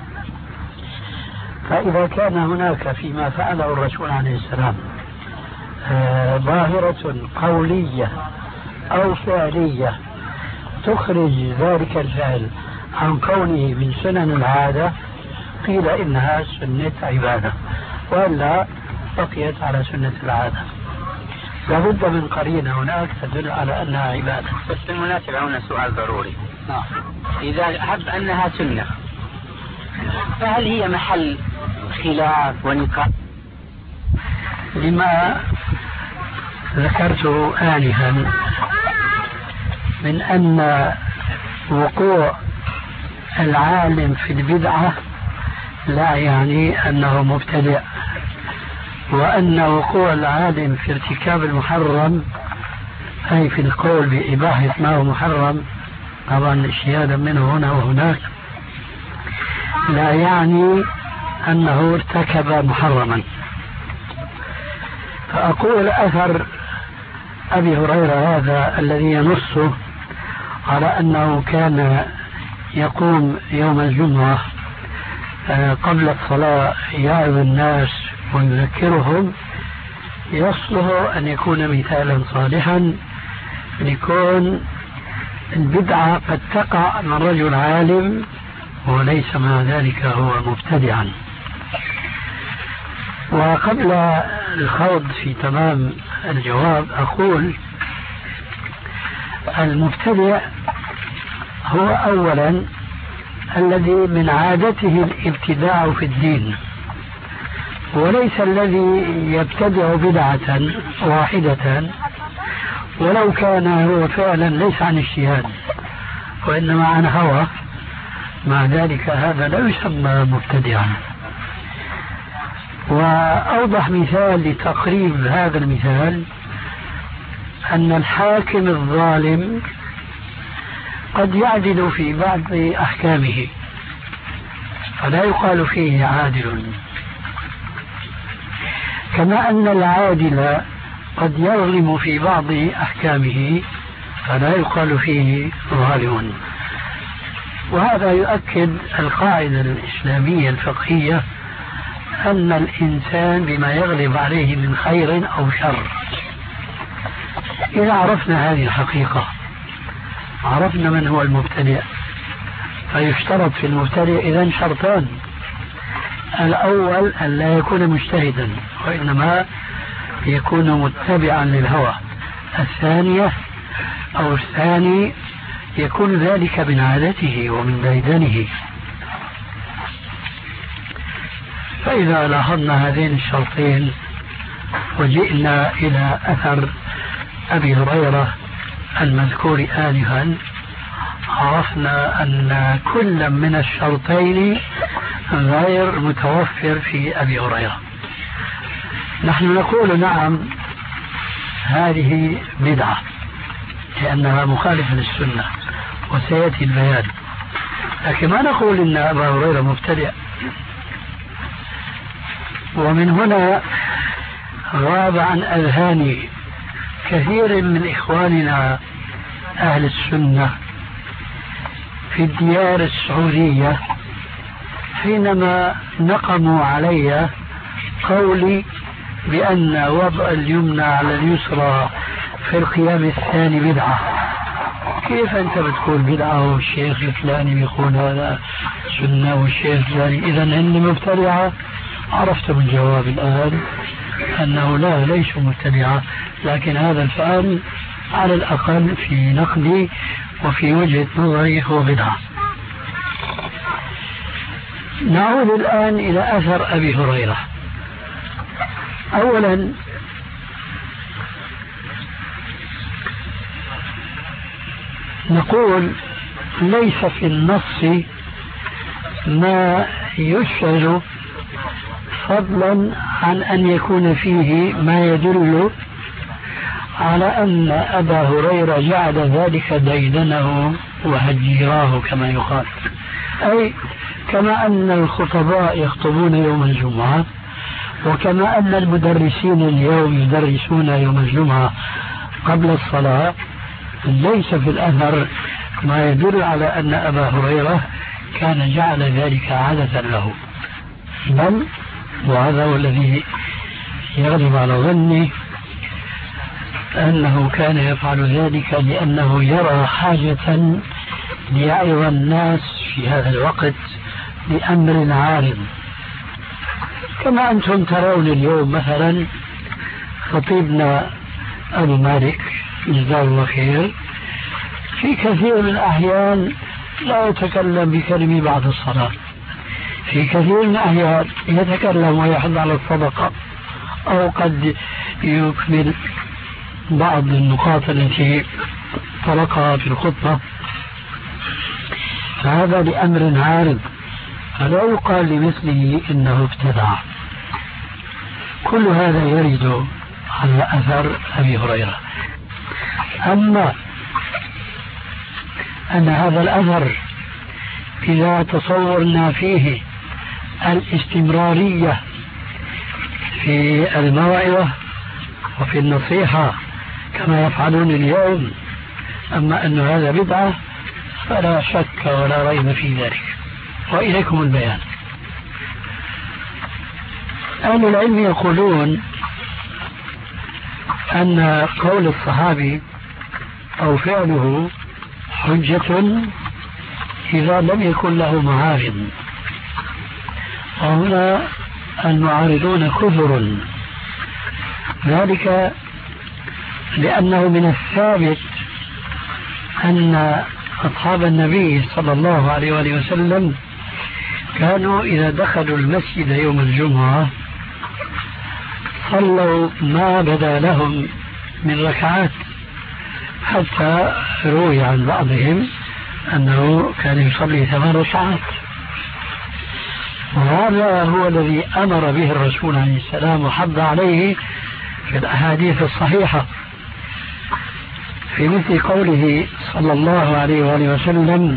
فإذا كان هناك فيما فعله الرسول عليه السلام ظاهرة قولية أو فعلية تخرج ذلك الفعل عن كونه من سنن العادة، قيل إنها سنة عبادة، وإلا بقيت على سنة العادة. لابد من قرينة هناك تدل على أنها عبادة. بس بالمناسبة هنا سؤال ضروري، إذا حب أنها سنة فهل هي محل خلاف ونقاش؟ لما ذكرته آنفا من أن وقوع العالم في البدعة لا يعني أنه مبتدع، وأن وقوع العالم في ارتكاب المحرم أي في القول بإباحة ما هو محرم، طبعا اجتهادا منه هنا وهناك، لا يعني أنه ارتكب محرما. فأقول أثر أبي هريرة هذا الذي ينص على أنه كان يقوم يوم الجمعة قبل الصلاة يعظ الناس ويذكرهم، يصلح أن يكون مثالا صالحا لكون البدعة قد تقع من رجل عالم وليس مع ذلك هو مبتدعا. وقبل الخوض في تمام الجواب أقول المبتدع هو أولا الذي من عادته الابتداع في الدين، وليس الذي يبتدع بدعة واحدة ولو كان هو فعلا ليس عن اجتهاد وإنما عن هوى، مع ذلك هذا لا يسمى مبتدعا. وأوضح مثال لتقريب هذا المثال أن الحاكم الظالم قد يعدل في بعض أحكامه فلا يقال فيه عادل، كما أن العادل قد يظلم في بعض أحكامه فلا يقال فيه ظالم. وهذا يؤكد القاعدة الإسلامية الفقهية أن الإنسان بما يغلب عليه من خير أو شر. إذا عرفنا هذه الحقيقة عرفنا من هو المبتدع، فيشترط في المبتدع إذن شرطان: الأول أن لا يكون مجتهدا وإنما يكون متبعا للهوى، الثاني يكون ذلك من عادته ومن ديدنه. فإذا لاحظنا هذين الشرطين وجئنا إلى أثر أبي هريرة المذكور آنفا، عرفنا أن كل من الشرطين غير متوفر في أبي هريرة. نحن نقول نعم هذه بدعة لأنها مخالفة للسنة وسيأتي البيان، لكن ما نقول إن أبا هريرة مبتدع. ومن هنا غاب عن أذهان كثير من إخواننا أهل السنة في الديار السعودية حينما نقموا علي قولي بأن وضع اليمنى على اليسرى في القيام الثاني بدعة. كيف أنت بتقول بدعة والشيخ الفلاني بيقول هذا سنة والشيخ الفلاني إذا هن مبتدعة؟ عرفتم الجواب الآن أنه لا، ليسوا مبتدعة، لكن هذا الفعل على الأقل في نقدي وفي وجهة نظري هو بدعة. نعود الآن إلى أثر أبي هريرة. أولا نقول ليس في النص ما يشعر فضلا عن أن يكون فيه ما يدل على أن أبا هريرة جعل ذلك ديدنه وهجيراه كما يقال، أي كما أن الخطباء يخطبون يوم الجمعة وكما أن المدرسين اليوم يدرسون يوم الجمعة قبل الصلاة، ليس في الأثر ما يدل على أن أبا هريرة كان جعل ذلك عادة له، بل وهذا هو الذي يغلب على ظني أنه كان يفعل ذلك لأنه يرى حاجة ليعظ الناس في هذا الوقت بأمر عارض، كما أنتم ترون اليوم مثلا خطيبنا أبو مالك جزاه الله خير في كثير من الأحيان لا يتكلم بكلمة بعد الصلاة، في كثير من الأحيان يتكلم ويحض على الصدقة أو قد يكمل بعض النقاط التي طرقها في الخطبة، فهذا لأمر عارض فلا يقال لمثله إنه ابتدع. كل هذا يرد على أثر أبي هريرة. أما أن هذا الأثر إذا تصورنا فيه الاستمرارية في الموعظة وفي النصيحة كما يفعلون اليوم، أما أن هذا بدعة فلا شك ولا ريب في ذلك. وإليكم البيان. أهل العلم يقولون أن قول الصحابي أو فعله حجة إذا لم يكن له معارض، وهنا المعارضون كثر، ذلك لأنه من الثابت أن أصحاب النبي صلى الله عليه وآله وسلم كانوا إذا دخلوا المسجد يوم الجمعة صلوا ما بدا لهم من ركعات، حتى روي عن بعضهم أنه كان يصلي 8 ركعات. وهذا هو الذي أمر به الرسول عليه السلام وحض عليه في الأحاديث الصحيحة، في مثل قوله صلى الله عليه وآله وسلم: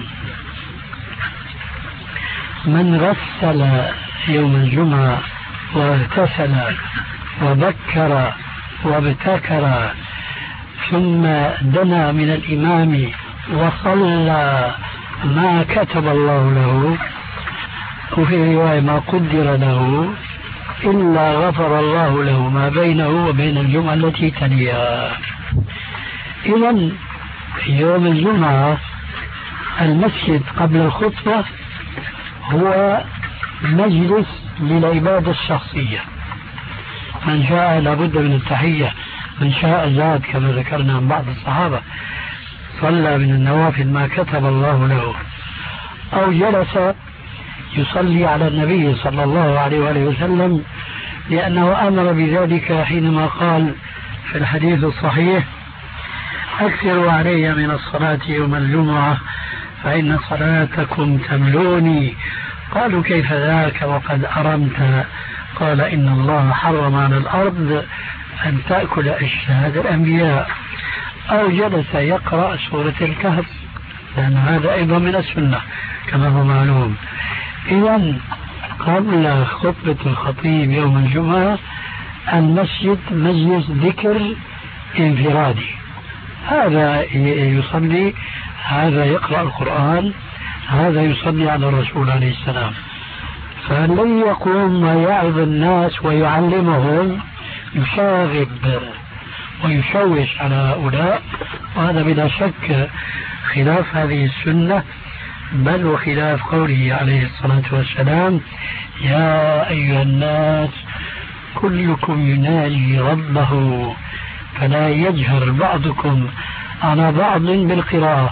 من غسل يوم الجمعة واغتسل وبكر وابتكر ثم دنا من الإمام وصلى ما كتب الله له، وفي رواية ما قدر له، إلا غفر الله له ما بينه وبين الجمعة التي تليها. إذن في يوم الجمعة المسجد قبل الخطبة هو مجلس للعبادة الشخصية، من شاء لابد من التحية، من شاء زاد كما ذكرنا عن بعض الصحابة صلى من النوافل ما كتب الله له، أو جلس يصلي على النبي صلى الله عليه وآله وسلم، لأنه أمر بذلك حينما قال في الحديث الصحيح: أكثروا علي من الصلاة يوم الجمعة فإن صلاتكم تملوني قالوا كيف ذاك وقد أرمت؟ قال إن الله حرم على الأرض أن تأكل أجساد الأنبياء، أو جلس يقرأ سورة الكهف، لأن هذا أيضا من السنة كما هو معلوم. إذا قبل خطبة الخطيب يوم الجمعة المسجد مجلس ذكر انفرادي، هذا يصلي، هذا يقرأ القرآن، هذا يصلي على الرسول عليه السلام. فالذي يقوم ويعظ الناس ويعلمهم يشاغب ويشوش على هؤلاء، وهذا بلا شك خلاف هذه السنة، بل وخلاف قوله عليه الصلاة والسلام: يا أيها الناس كلكم يناجي ربه فلا يجهر بعضكم على بعض بالقراءة.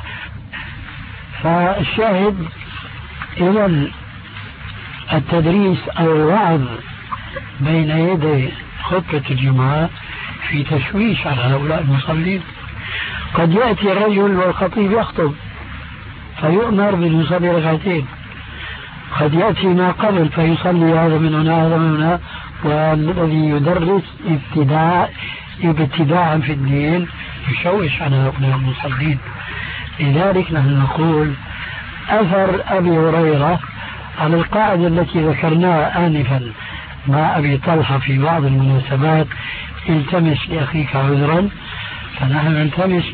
فالشاهد إذن التدريس أو الوعظ بين يدي خطبة الجمعة في تشويش على هؤلاء المصلين. قد يأتي الرجل والخطيب يخطب فيؤمر بأن يصلي ركعتين، قد يأتي ما قبل فيصلي هذا من هنا هذا من هنا، والذي يدرس ابتداعا في الدين يشوش على هؤلاء المصلين. لذلك نحن نقول أثر أبي هريرة على القاعدة التي ذكرناها آنفا مع أبي طلحة في بعض المناسبات: التمس لأخيك عذرا، فنحن نلتمس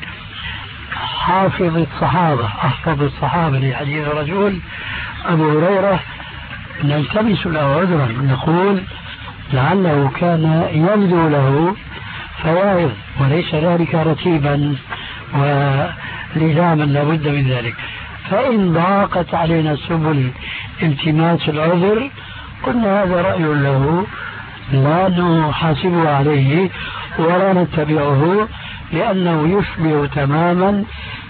لحافظ الصحابة، أحفظ الصحابة لحديث رجل أبو هريرة، نلتمس له عذرا، نقول لعله كان يبدو له فوائد وليس ذلك رتيبا ولزاما لابد من ذلك. فإن ضاقت علينا سبل التماس العذر قلنا هذا رأي له لا نحاسبه عليه ولا نتبعه، لأنه يشبه تماما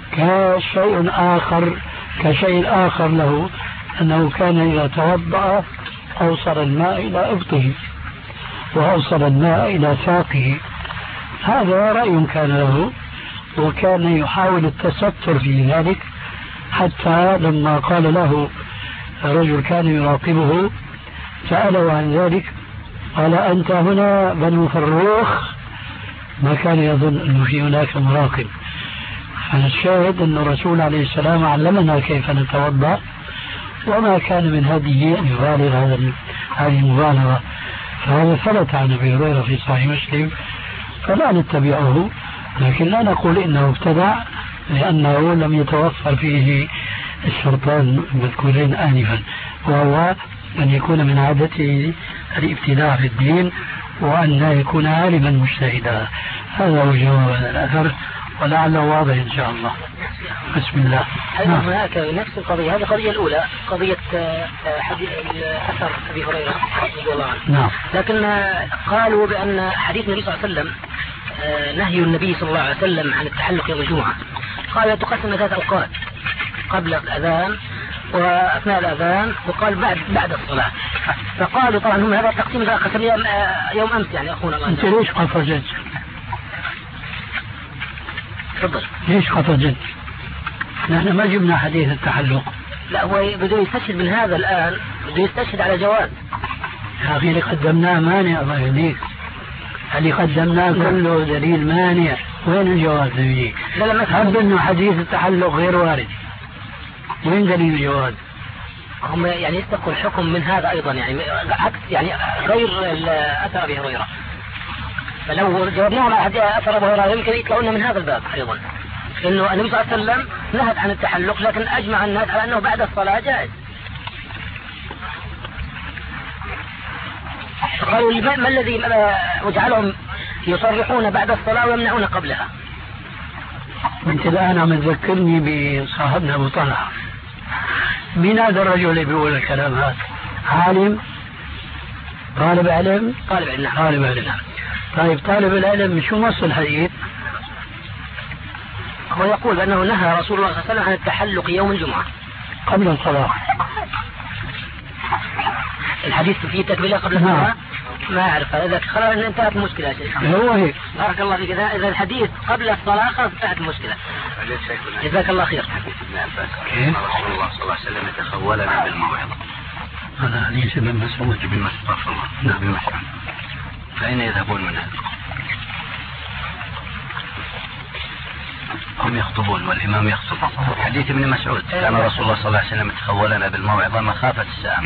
كشيء آخر له، أنه كان إذا توضأ أوصل الماء إلى إبطه وأوصل الماء إلى ساقه. هذا رأي كان له، وكان يحاول التستر في ذلك، حتى لما قال له رجل كان يراقبه سأله عن ذلك قال: أنت هنا بنو فروخ؟ ما كان يظن أنه في هناك مراقب. فالشاهد أن الرسول عليه السلام علمنا كيف نتوضأ، وما كان من هديه أن يبالغ هذه المبالغة. فهذا ثبت عن أبي هريرة في صحيح مسلم، فلا نتبعه، لكن لا نقول إنه ابتدع، لأنه لم يتوفر فيه الشرطان المذكورين آنفا، وهو أن يكون من عادته الابتداع في الدين وأن لا يكون عالما مجتهدا. هذا هو جواب الأثر، ولعله واضح إن شاء الله. بسم الله. أيضا هناك نفس القضية، هذه القضية الأولى، قضية أثر أبي هريرة رضي الله عنه. نعم. لكن قالوا بأن حديث النبي صلى الله عليه وسلم نهي النبي صلى الله عليه وسلم عن التحلق يوم الجمعة، قال تقسم 3 أوقات: قبل الأذان وأثناء الأذان وقال بعد الصلاة. فقالوا طبعا هم هذا التقسيم إذا قسم يوم أمس يعني أخونا الله. أنت ليش قفزت؟ تفضل. ليش قفزت؟ نحن ما جبنا حديث التحلق. لا، هو بده يستشهد من هذا الآن، بده يستشهد على جواز. يا أخي اللي قدمناه مانع، الله يهديك، اللي قدمناه كله دليل مانع، وين الجواز فيه؟ هب انه حديث التحلق غير وارد، وين دليل الجواز؟ هم يعني يستقوا الحكم من هذا ايضا، يعني عكس يعني غير اثر ابي هريره. فلو جاوبناهم على اثر ابي هريره يمكن يطلعون من هذا الباب ايضا، انه النبي صلى الله عليه وسلم نهى عن التحلق، لكن اجمع الناس على انه بعد الصلاه جائز. قالوا ما الذي وجعلهم يصرحون بعد الصلاة ويمنعون قبلها؟ انت الآن عم تذكرني بصاحبنا أبو طلحة. مين هذا الرجل اللي بيقول الكلام هذا؟ عالم؟ طالب علم؟ طالب علم. طالب علم. طيب طالب العلم شو نص الحديث؟ هو يقول أنه نهى رسول الله صلى الله عليه وسلم عن التحلق يوم الجمعة قبل الصلاة. الحديث فيه تكبيرة قبل الصلاة؟ ما أعرف. إذا خلاص انتهت المشكلة يا شيخ. هو هيك. بارك الله فيك. إذا الحديث قبل الصلاة خلاص انتهت المشكلة. جزاك الله خير. رسول الله صلى الله عليه وسلم يتخولنا بالموعظة. هذا حديث ابن مسعود. بن مسعود. نعم بن مسعود. فأين يذهبون من هذا؟ هم يخطبون والإمام يخطب. حديث ابن مسعود كان رسول الله صلى الله عليه وسلم يتخولنا بالموعظة مخافة السامة.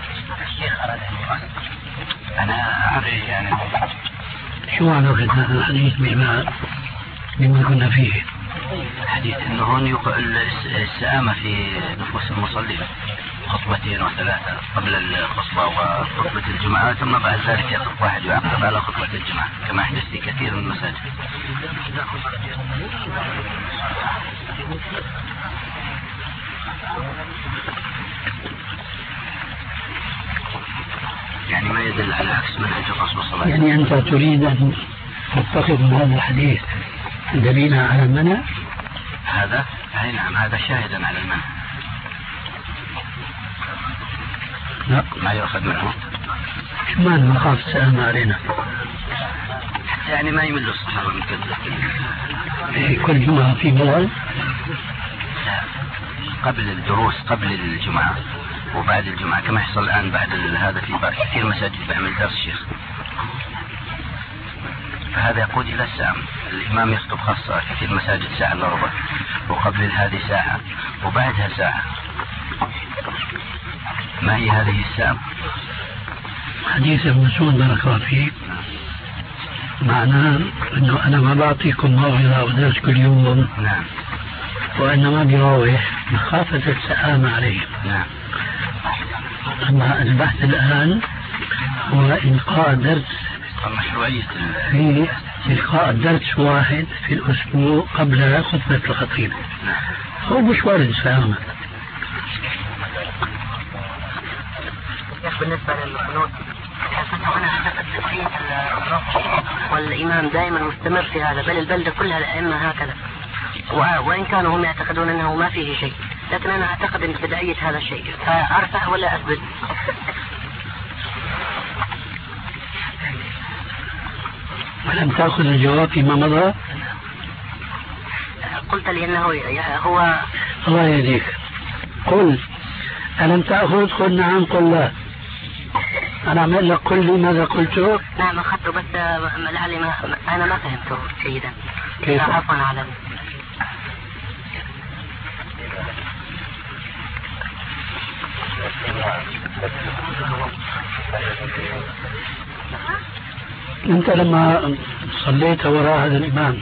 أنا أعرف يعني شو علاقة هذا الحديث بما كنا فيه؟ الحديث أنه هون السآمة في نفوس المصلين 2 و3 قبل الخطبة وخطبة الجمعة، ثم بعد ذلك يقف واحد يعقب على خطبة الجمعة كما يحدث في كثير من المساجد. يعني ما يدل على عكس منهج الرسول صلى الله عليه وسلم. يعني أنت تريد أن تتخذ من هذا الحديث دليلا على المنع؟ هذا أي نعم، هذا شاهدا على المنع. لا ما يؤخذ منه. شو معنى مخاف السلامة علينا؟ يعني ما يمل الصحابة من كذا. كل جمعة في ملل؟ قبل الدروس قبل الجمعة وبعد الجمعة كما يحصل الآن بعد هذا في كثير مساجد بيعمل درس شيخ، فهذا يقود إلى الساعة. الإمام يخطب خاصة كثير مساجد ساعة إلا ربع، وقبل هذه ساعة وبعدها ساعة. ما هي هذه الساعة؟ حديث ابن مسعود بارك الله فيك معناه أنه أنا ما بعطيكم موعظة أو درس كل يوم. نعم. وإنما بيروح مخافة السآمة عليهم. نعم. أما البحث الآن هو إلقاء درس مشروعية في إلقاء درس واحد في الأسبوع قبل خطبة الخطيب. هو مش وارد السآمة. بالنسبة للقنوت أنا أعتقد تسوية والإمام دائما مستمر في هذا، بل البلدة كلها الأئمة هكذا، وإن كانوا هم يعتقدون أنه ما فيه شيء، لكن أنا أعتقد أن بدعية هذا الشيء، فأرفع ولا أثبت. ولم تأخذ الجواب فيما مضى؟ قلت لي أنه هو الله يهديك. قل ألم تأخذ؟ قل نعم قل لا. أنا أعمل لك قل لي ماذا قلته؟ نعم أخذته، بس لعلي أنا ما فهمته جيدا. كيف؟ عفوا على أنت لما صليت وراء هذا الإمام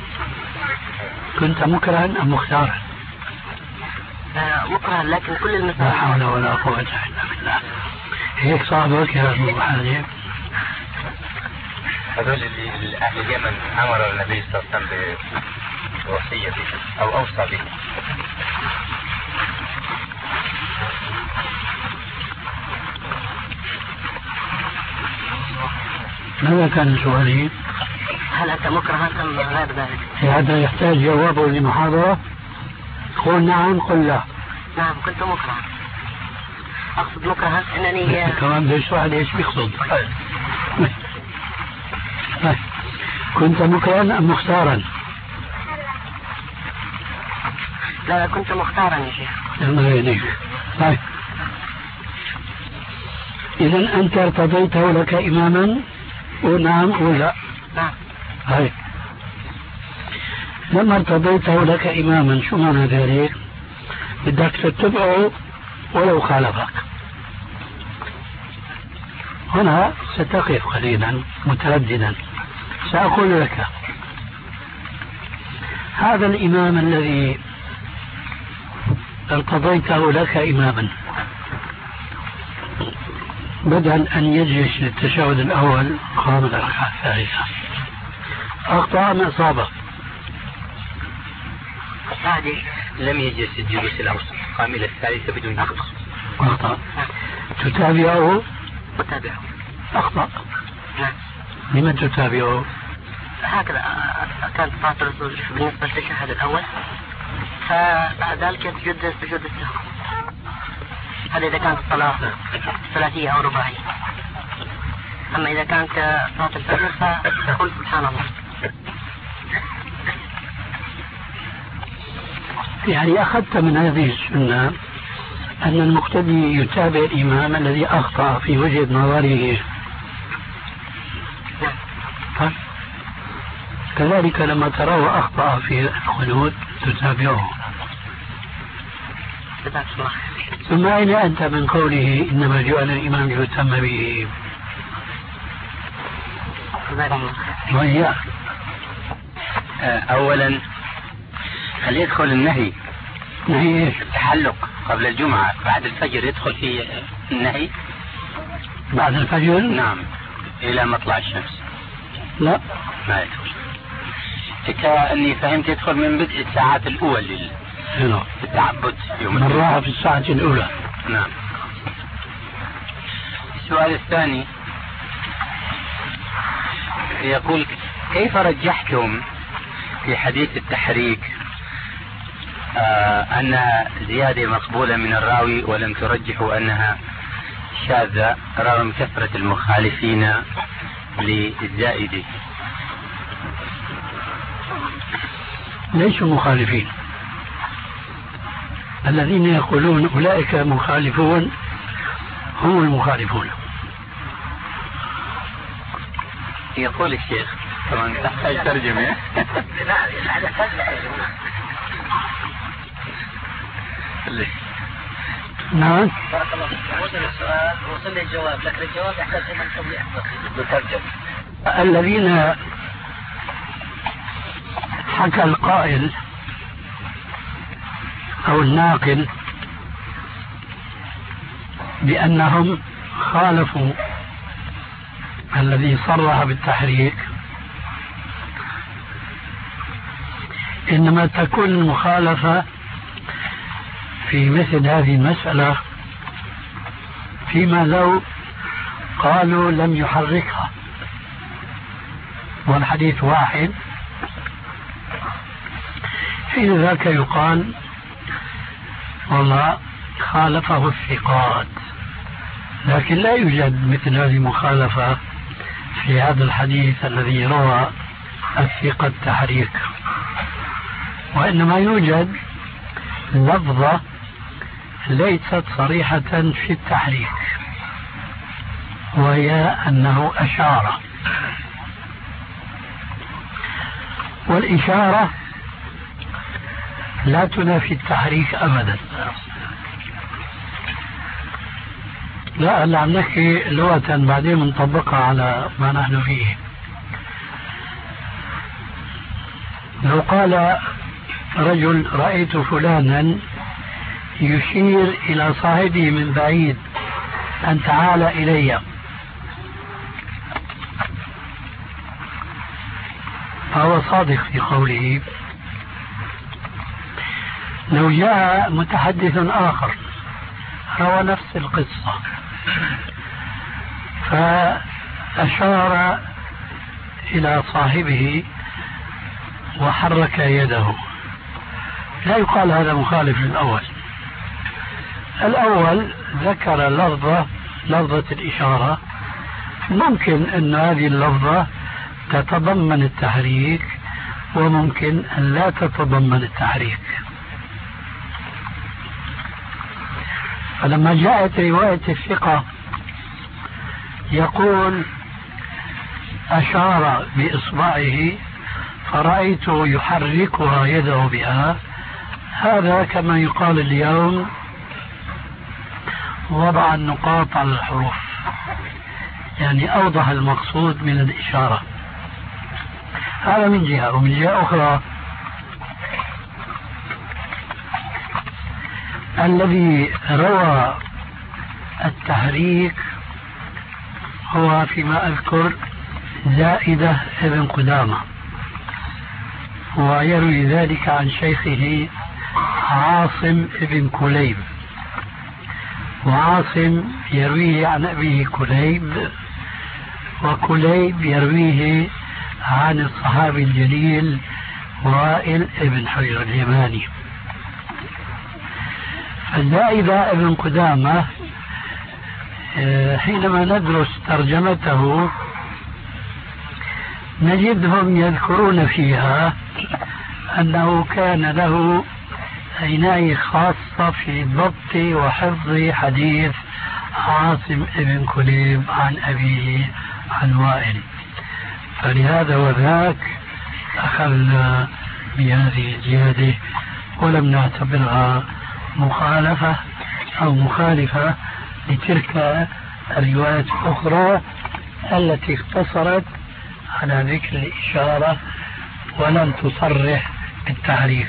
كنت مكرها أم مختارا؟ مكرها، لكن كل المسائل لا حول ولا قوة إلا بالله. هيك صاحبك يا أبو حازم؟ هذول اللي أهل اليمن أمر النبي صلى الله عليه وسلم بوصية به أو أوصى به. ماذا كان سؤالي؟ هل أنت مكرها أم غير ذلك؟ هذا يحتاج جوابه لمحاضرة. قل نعم قل لا. نعم كنت مكرها. أقصد مكرها أنني كمان بدي سؤال إيش بيقصد؟ كنت مكرها أم مختارا؟ لا كنت مختارا يا شيخ. الله يهديك. طيب إذا أنت ارتضيته لك إماما ونعم ولا؟ نعم. طيب لما ارتضيته لك إماما شو معنى ذلك؟ بدك تتبعه ولو خالفك. هنا ستقف قليلا مترددا. سأقول لك هذا الإمام الذي ارتضيته لك إماما بدل أن يجلس للتشهد الأول قام الركعة الثالثة، أخطأ أم أصابه؟ لم يجلس الجلوس الأوسط، قام إلى الثالثة بدون جلوس. أخطأ. تتابعه؟ أتابعه. أخطأ. نعم. لمن تتابعه؟ هكذا كانت فترة بالنسبة للتشهد الأول، فبعد ذلك يسجد سجود السهو. هذا إذا كانت الصلاة ثلاثية أو رباعية. أما إذا كانت صلاة الفجر فتقول سبحان الله. يعني أخذت من هذه السنة أن المقتدي يتابع الإمام الذي أخطأ في وجهة نظره. كذلك لما تراه أخطأ في القنوت تتابعه. ثم أين أنت من قوله إنما جعل الإمام ليتم به؟ وهي أولا هل يدخل النهي؟ نهي إيش؟ التحلق قبل الجمعة بعد الفجر يدخل في النهي؟ بعد الفجر؟ نعم إلى مطلع الشمس. لا ما يدخل. كأني فهمت يدخل من بدء الساعات الأولى للتعبد يوم مرة في الساعة الأولى. نعم. السؤال الثاني يقول كيف رجحتم في حديث التحريك أنها زيادة مقبولة من الراوي ولم ترجحوا أنها شاذة رغم كثرة المخالفين للزائدة؟ ليسوا مخالفين. الذين يقولون أولئك مخالفون هم المخالفون. يقول الشيخ طبعا تحتاج ترجمة. نعم. وصل السؤال وصل الجواب لكن الجواب يحتاج إلى توضيح. الذين حكى القائل أو الناقل بأنهم خالفوا الذي صرح بالتحريك إنما تكون المخالفة في مثل هذه المسألة فيما لو قالوا لم يحركها والحديث واحد، حين ذاك يقال والله خالفه الثقات، لكن لا يوجد مثل هذه المخالفة في هذا الحديث الذي روى الثقة التحريك، وإنما يوجد لفظة ليست صريحة في التحريك وهي أنه أشار، والإشارة لا تنافي التحريك أبدا. لا اللي عم نحكي لغة بعدين بنطبقها على ما نحن فيه. لو قال رجل رأيت فلانا يشير إلى صاحبه من بعيد أن تعال إلي، فهو صادق في قوله. لو جاء متحدث آخر روى نفس القصة فأشار إلى صاحبه وحرك يده، لا يقال هذا مخالف للأول. الأول ذكر لفظة الإشارة، ممكن أن هذه اللفظة تتضمن التحريك وممكن أن لا تتضمن التحريك. فلما جاءت رواية الثقة يقول أشار بإصبعه فرأيته يحركها يده بها، هذا كما يقال اليوم وضع النقاط على الحروف، يعني أوضح المقصود من الإشارة. هذا من جهة. ومن جهة أخرى الذي روى التحريك هو فيما أذكر زائدة ابن قدامة، ويروي ذلك عن شيخه عاصم ابن كليب، وعاصم يرويه عن أبيه كليب، وكليب يرويه عن الصحابي الجليل وائل ابن حجر اليماني. الزائدة ابن قدامة حينما ندرس ترجمته نجدهم يذكرون فيها أنه كان له عناية خاصة في ضبط وحفظ حديث عاصم بن كليب عن أبيه عن وائل، فلهذا وذاك أخذنا بهذه الزيادة ولم نعتبرها مخالفة أو مخالفة لتلك الروايات الأخرى التي اقتصرت على ذكر الإشارة ولم تصرح بالتحريك.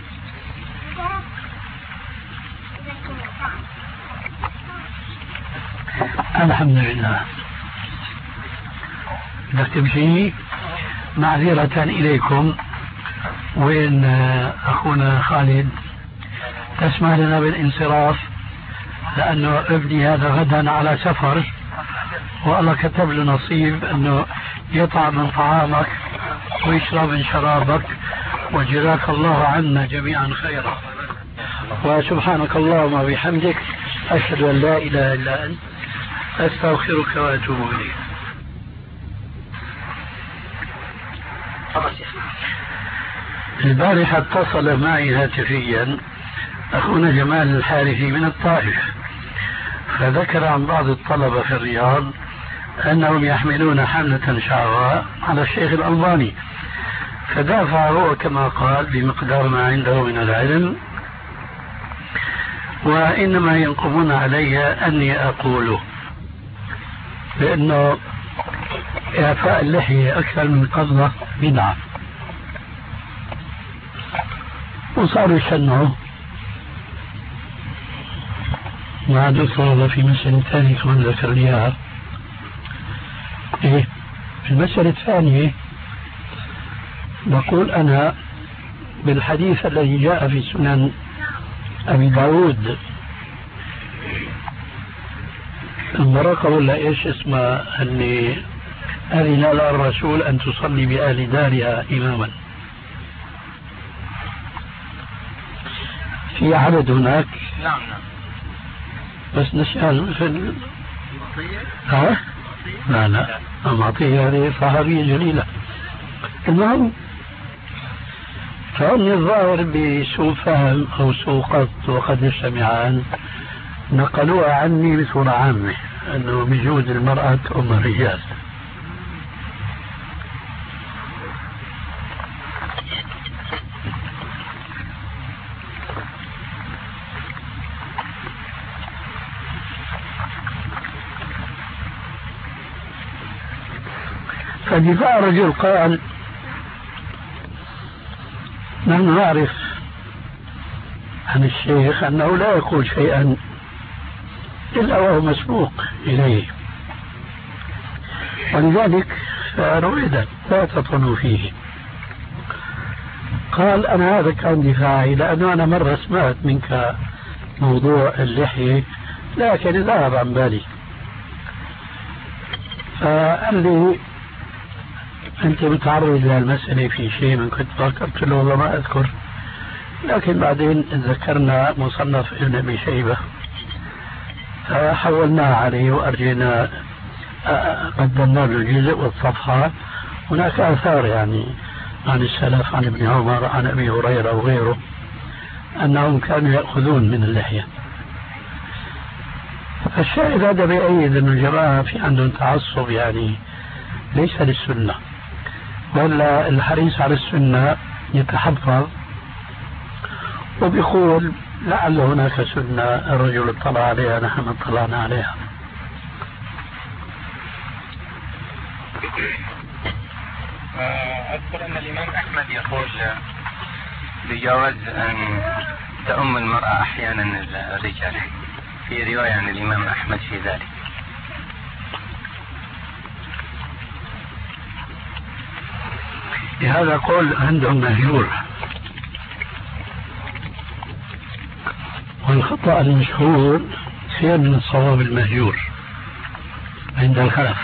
الحمد لله. بدك تمشي؟ معذرة إليكم. وين أخونا خالد؟ تسمح لنا بالانصراف لأنه ابني هذا غدا على سفر والله كتب له نصيب أنه يطعم من طعامك ويشرب من شرابك، وجزاك الله عنا جميعا خيرا. وسبحانك اللهم وبحمدك أشهد أن لا إله إلا أنت أستغفرك وأتوب إليك. البارحة اتصل معي هاتفيا أخونا جمال الحارثي من الطائف، فذكر عن بعض الطلبة في الرياض أنهم يحملون حملة شعراء على الشيخ الألباني، فدافع هو كما قال بمقدار ما عنده من العلم، وإنما ينقمون علي أني أقوله، لأنه إعفاء اللحية أكثر من قبضة بدعة، وصاروا يشنعوا. مع دكتور في مسألة ثانية كمان ذكر لي إياها. إيه في المسألة الثانية بقول أنا بالحديث الذي جاء في سنن أبي داود المرقة ولا إيش اسمها أني أذن لها الرسول أن تصلي بأهل دارها إماما، في عدد هناك. نعم بس نسأل في ها؟ لا معطية هذه صحابية جليلة. المهم فأني الظاهر بسوء فهم أو سوء قصد وقد يجتمعان نقلوها عني بصورة عامة أنه بجوز المرأة أم الرجال. فدفاع رجل قال نحن نعرف عن الشيخ أنه لا يقول شيئا إلا وهو مسبوق إليه، ولذلك فرويدا لا تطنوا فيه. قال أنا هذا كان دفاعي لأنه أنا مرة سمعت منك موضوع اللحية لكن ذهب عن بالي، فقال لي أنت متعرض للمسألة في شيء من كنت فكرت له والله ما أذكر، لكن بعدين ذكرنا مصنف ابن أبي شيبة فحولناه عليه وأرجينا قدمنا له الجزء والصفحة. هناك آثار يعني عن السلف عن ابن عمر عن أبي هريرة وغيره أنهم كانوا يأخذون من اللحية. فالشاهد هذا بيأيد أن الجماعة في عندهم تعصب يعني ليس للسنة، بل الحريص على السنة يتحفظ وبيقول لعل هناك سنة الرجل اطلع عليها نحن اطلعنا عليها. أذكر أن الإمام أحمد يقول بجواز أن تؤم المرأة أحيانا الرجال، في رواية عن الإمام أحمد في ذلك. هذا قول عندهم مهجور، والخطأ المشهور خير من الصواب المهجور عند الخلف.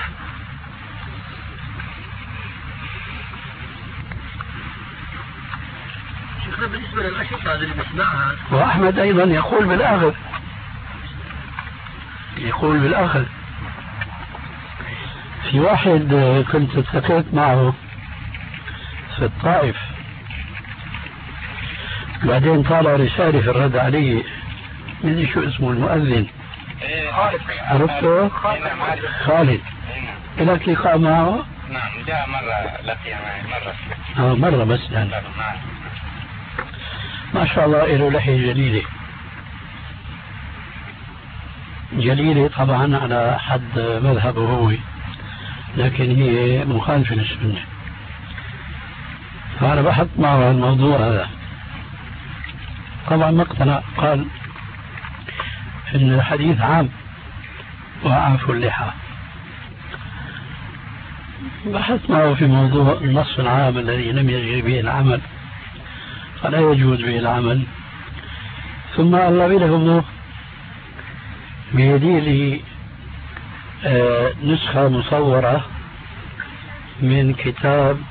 بالنسبة للأشرطة اللي بنسمعها، وأحمد أيضا يقول بالآخر، يقول بالآخر. في واحد كنت التقيت معه في الطائف، بعدين طالع رسالة في الرد علي، من شو اسمه المؤذن، عرفته؟ خالد. لك لقاء معه؟ نعم، جاء مرة لقي معي مرة بس يعني. ما شاء الله له لحية جليلة جليلة طبعا على حد مذهبه هو، لكن هي مخالفة للسنة. فأنا بحثت معه الموضوع هذا، طبعا ما اقتنع، قال إن الحديث عام وأعفوا اللحى. بحثت معه في موضوع النص العام الذي لم يجري به العمل، فلا يجوز به العمل. ثم ألغي له بيدي لي نسخة مصورة من كتاب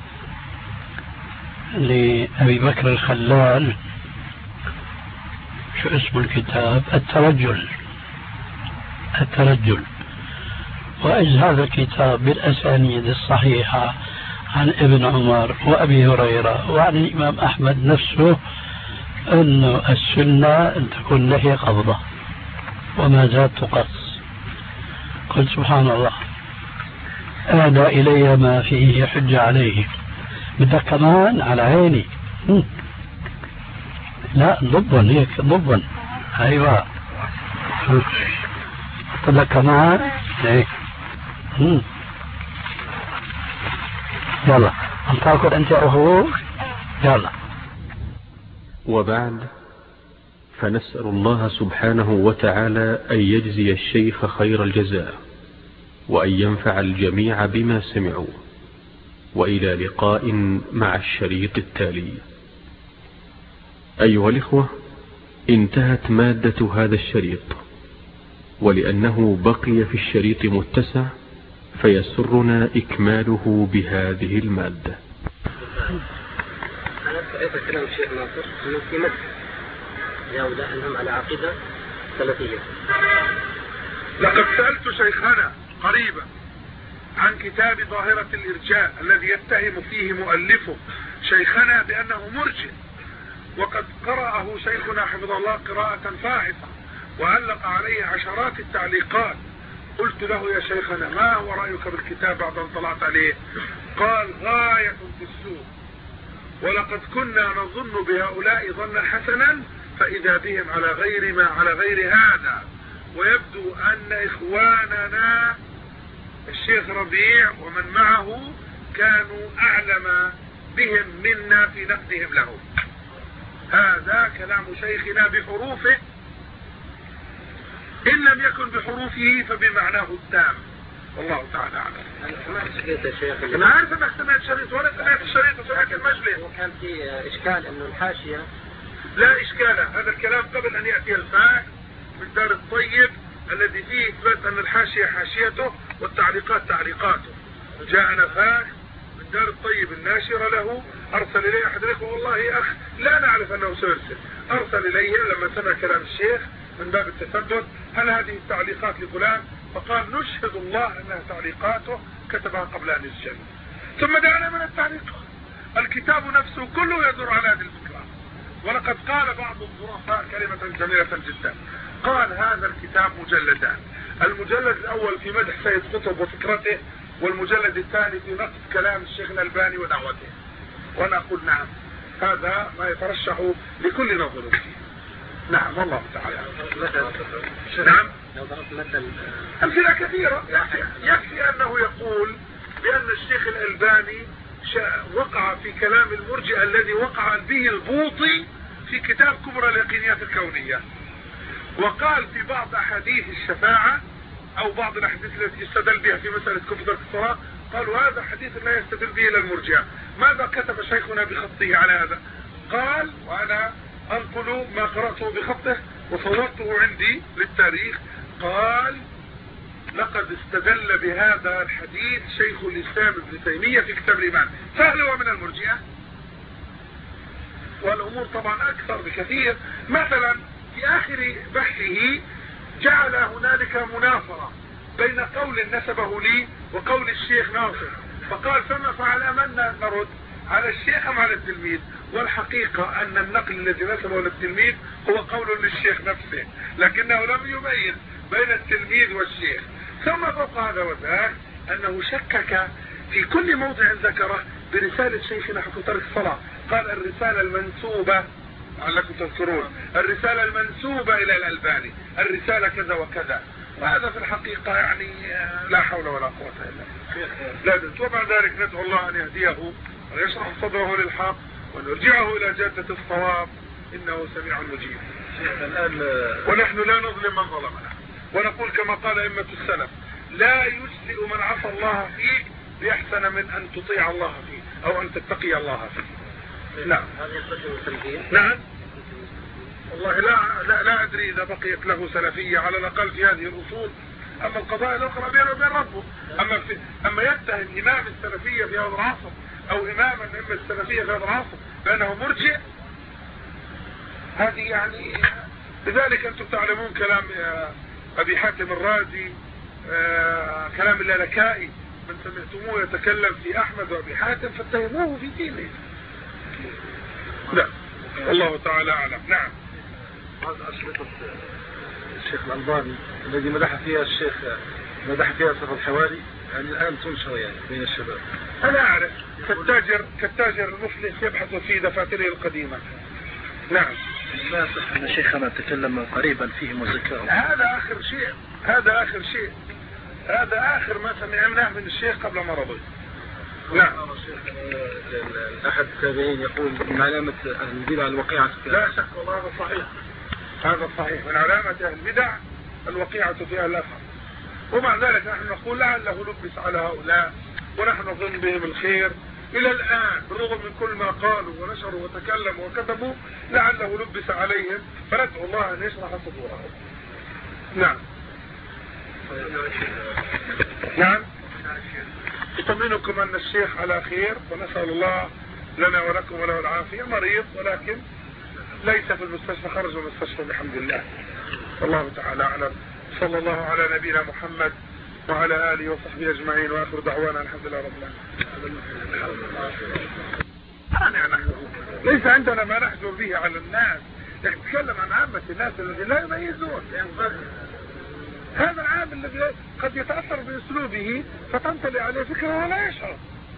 لأبي بكر الخلال، شو اسم الكتاب؟ الترجل. وإذ هذا الكتاب بالأسانيد الصحيحة عن ابن عمر وأبي هريرة وعن الإمام أحمد نفسه أن السنة أن تكون لحية قبضة وما زاد تقص. قلت سبحان الله، أهدى إلي ما فيه حج عليه، بدك كمان على عيني. لا ضبا هيك ضبا، أيوة بدك كمان هيك. يلا انتظر انت اخوك، يلا. وبعد، فنسأل الله سبحانه وتعالى أن يجزي الشيخ خير الجزاء، وأن ينفع الجميع بما سمعوا. وإلى لقاء مع الشريط التالي. أيها الإخوة، انتهت مادة هذا الشريط، ولأنه بقي في الشريط متسع فيسرنا إكماله بهذه المادة. أنا سألت كلام الشيخ ناصر أنه في مدح لهؤلاء أنهم على عقيدة سلفية. لقد سألت شيخنا قريبا عن كتاب ظاهرة الإرجاء الذي يتهم فيه مؤلفه شيخنا بأنه مرجئ، وقد قرأه شيخنا حفظه الله قراءة فاحصة وعلق عليه عشرات التعليقات. قلت له يا شيخنا ما هو رأيك بالكتاب بعد أن طلعت عليه؟ قال غاية في السوء، ولقد كنا نظن بهؤلاء ظنا حسنا فإذا بهم على غير هذا. ويبدو أن إخواننا الشيخ ربيع ومن معه كانوا أعلم بهم منا في نقدهم له. هذا كلام شيخنا بحروفه، إن لم يكن بحروفه فبمعناه التام، والله تعالى أعلم. أنا عارف أنك سمعت شريط وأنا سمعت الشريط وسمعت المجلس، وكان في إشكال أنه الحاشية. لا إشكال، هذا الكلام قبل أن يأتي الفاعل من دار الطيب الذي فيه إثبات أن الحاشية حاشيته والتعليقات تعليقاته. جاءنا فاعل من دار الطيب الناشرة له، أرسل إليه أحد الإخوة، والله أخ لا نعرف أنه سيرسل، أرسل إليه لما سمع كلام الشيخ من باب التثبت، هل هذه التعليقات لفلان؟ فقال نشهد الله أنها تعليقاته كتبها قبل أن يسجل. ثم دعنا من التعليقات، الكتاب نفسه كله يدور على هذه الفكرة. ولقد قال بعض الظرفاء كلمة جميلة جدا، قال هذا الكتاب مجلدان، المجلد الأول في مدح سيد قطب وفكرته، والمجلد الثاني في نقد كلام الشيخ الألباني ودعوته. وأنا أقول نعم، هذا ما يترشح لكل نظر فيه. نعم والله تعالى. نعم، لو ضربت مثل أمثلة كثيرة. يكفي أنه يقول بأن الشيخ الألباني وقع في كلام المرجئة الذي وقع به البوطي في كتاب كبرى اليقينيات الكونية، وقال في بعض أحاديث الشفاعة أو بعض الأحاديث التي يستدل بها في مسألة كفر الصلاة، قالوا هذا حديث لا يستدل به إلى المرجئة. ماذا كتب شيخنا بخطه على هذا؟ قال، وأنا أنقل ما قرأته بخطه وصورته عندي للتاريخ، قال لقد استدل بهذا الحديث شيخ الإسلام ابن تيمية في كتاب الإيمان، فهل هو من المرجئة؟ والأمور طبعا أكثر بكثير. مثلا في آخر بحثه جعل هنالك مناظرة بين قول نسبه لي وقول الشيخ ناصر، فقال فما فعل أمنا نرد على الشيخ أم على التلميذ؟ والحقيقة أن النقل الذي نسبه للتلميذ هو قول للشيخ نفسه، لكنه لم يميز بين التلميذ والشيخ. ثم فوق هذا وذاك أنه شكك في كل موضع ذكره برسالة شيخنا حكم ترك الصلاة، قال الرسالة المنسوبة، لعلكم تذكرون، الرسالة المنسوبة إلى الألباني، الرسالة كذا وكذا، وهذا في الحقيقة يعني لا حول ولا قوة إلا بالله. وبعد ذلك ندعو الله أن يهديه ويشرح صدره للحق ونرجعه إلى جادة الصواب، إنه سميع مجيب. ونحن لا نظلم من ظلمنا، ونقول كما قال أئمة السلف لا يجزئ من عصى الله فيك بأحسن من أن تطيع الله فيه أو أن تتقي الله فيه. نعم. نعم. والله لا أدري إذا بقيت له سلفية على الأقل في هذه الأصول. أما القضايا الأخرى بينه وبين ربه. أما يتهم إمام السلفية في هذا العصر أو إماما من السلفية في هذا العصر بأنه مرجئ، هذه يعني. لذلك أنتم تعلمون كلام أبي حاتم الرازي، كلام اللالكائي، من سمعتموه يتكلم في أحمد وأبي حاتم فاتهموه في دينه. لا، الله تعالى أعلم. نعم. هذا أشرطة الشيخ الألباني الذي مدح فيها الشيخ صف الحوالي، يعني الآن تنشر يعني بين الشباب. أنا أعرف كالتاجر المفلس يبحث في دفاتره القديمة. نعم. لا صح أن شيخنا تكلم قريبا فيهم وذكرهم. هذا آخر ما سمعناه من الشيخ قبل مرضه. نعم. أحد التابعين يقول من علامة أهل البدع الوقيعة. لا شك والله هذا صحيح، من علامة أهل البدع الوقيعة في أهل الأثر. ومع ذلك نحن نقول لعله لبس على هؤلاء ونحن نظن بهم الخير إلى الآن، بالرغم من كل ما قالوا ونشروا وتكلموا وكتبوا، لعله لبس عليهم، فندعو الله أن يشرح صدورهم. نعم. نعم. أطمئنكم أن الشيخ على خير، ونسأل الله لنا ولكم وله العافية. مريض ولكن ليس في المستشفى، خرج من المستشفى بحمد الله. الله تعالى أعلم. صلى الله على نبينا محمد وعلى آله وصحبه أجمعين، وآخر دعوانا الحمد لله رب العالمين. ليس عندنا ما نحجر به على الناس، نتكلم عن عامة الناس الذين لا يميزون. هذا العام الذي قد يتأثر بأسلوبه فتنطلي عليه فكرة ولا يشعر.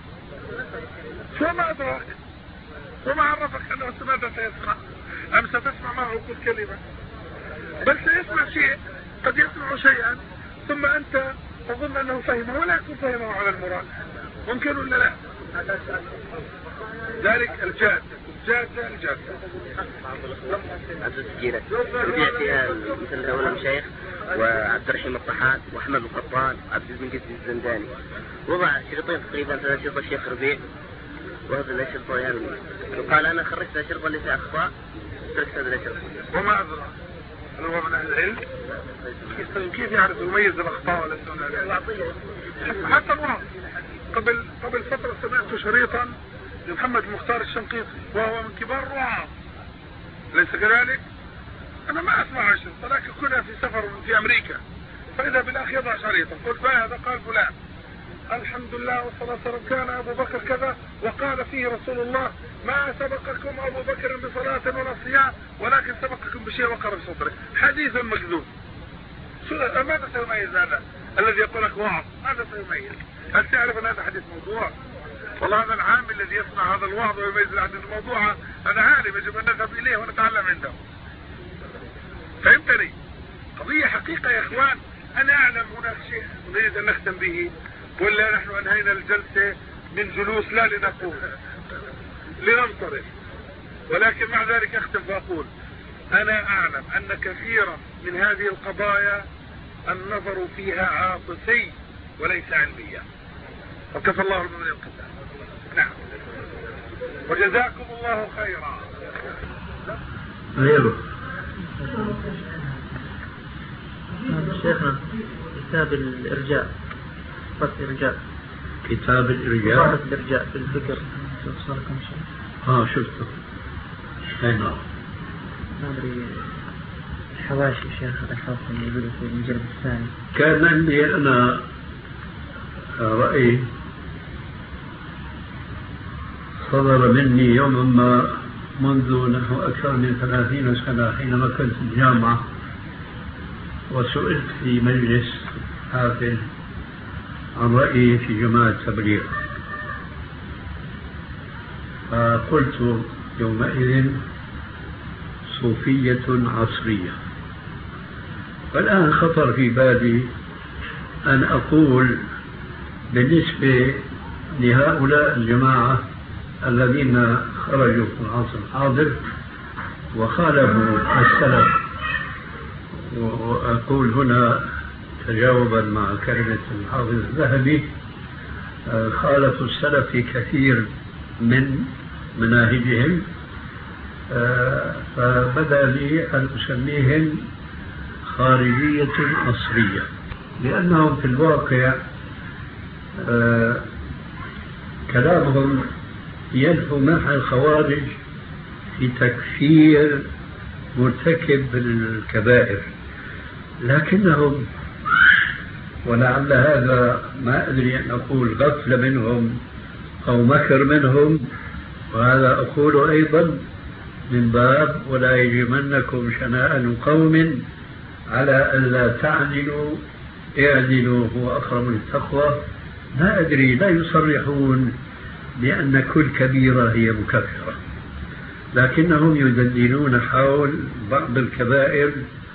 وما أدراك وما عرفك أنه ماذا سيسمع، أم ستسمع معه كل كلمة، بل سيسمع شيء، قد يسمع شيئا ثم أنت تظن أنه فهمه ولا يكون فهمه على المراد. ممكن ولا لا؟ ذلك الجادة. عبد السجيرة رجع فيها مثل هؤلاء المشايخ وعبد الرحيم الطحان وأحمد القطان وعبد المجيد الزنداني، وضع شريطين تقريبا، 3 شرطة الشيخ ربيع وهذا الأشرطة يعني، وقال أنا خرجت الشرطة اللي فيها أخطاء تركت هذا الأشرطة. وما أدرى هل هو من أهل العلم؟ كيف يعرف يميز الأخطاء ولا حتى الوعظ. قبل فترة سمعت شريطا لمحمد المختار الشنقيطي وهو من كبار الوعظ، ليس كذلك؟ أنا ما أسمع شريط، ولكن كنا في سفر في أمريكا فإذا بالأخ يضع شريطا، قلت ما هذا؟ قال فلان الحمد لله والصلاة والسلام كان أبو بكر كذا وقال فيه رسول الله ما سبقكم أبو بكر بصلاة ولا صيام ولكن سبقكم بشيء وقر في صدره، حديث مكذوب. ماذا سيميز هذا الذي يقول لك وعظ؟ ماذا سيميز؟ هل تعرف أن هذا حديث موضوع؟ والله هذا العام الذي يصنع هذا الوعظ ويميز الحديث الموضوع أنا عالم، يجب أن نذهب إليه ونتعلم عنده. فهمتني؟ قضية حقيقة يا إخوان. أنا أعلم هناك شيء نريد أن نختم به، ولا نحن أنهينا الجلسة من جلوس لا لنقول لننصرف، ولكن مع ذلك أختم فأقول أنا أعلم أن كثيرا من هذه القضايا النظر فيها عاطفي وليس علميا، وكفى الله من القتال. نعم. وجزاكم الله خيرا. شيخنا كتاب الإرجاء، كتاب الإرجاء في الفكر شفته. أي نعم. ما أدري الحواشي شيخ الأشخاص اللي يقولوا في المجلد الثاني. كان عندي أنا رأي صدر مني يوما ما منذ نحو أكثر من 30 سنة حينما كنت في الجامعة، وسئلت في مجلس حافل عن رأيي في جماعة التبليغ، فقلت يومئذ صوفية عصرية. والآن خطر في بالي أن أقول بالنسبة لهؤلاء الجماعة الذين خرجوا في العصر الحاضر وخالفوا السلف، وأقول هنا تجاوبا مع كلمة الحافظ الذهبي، خالفوا السلف في كثير من مناهجهم، فبدا لي أن أسميهم خارجية عصرية، لأنهم في الواقع كلامهم ينفو منح الخوارج في تكفير مرتكب الكبائر، لكنهم، ولعل هذا ما أدري أن أقول غفلة منهم أو مكر منهم، وهذا أقول أيضا من باب ولا يجرمنكم شنآن قوم على ألا تعدلوا اعدلوا هو أقرب للتقوى. لا أدري، لا يصرحون بأن كل كبيرة هي مكفرة، لكنهم يدندنون حول بعض الكبائر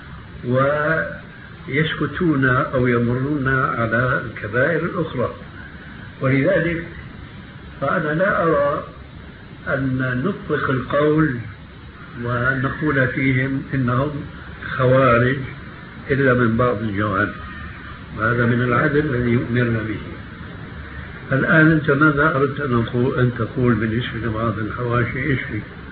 ويسكتون أو يمرون على الكبائر الأخرى. ولذلك فأنا لا أرى أن نطلق القول ونقول فيهم إنهم خوارج إلا من بعض الجوانب، وهذا من العدل الذي يؤمرنا به. الآن أنت ماذا أردت أن تقول بالنسبة لبعض الحواشي؟ إيش فيك؟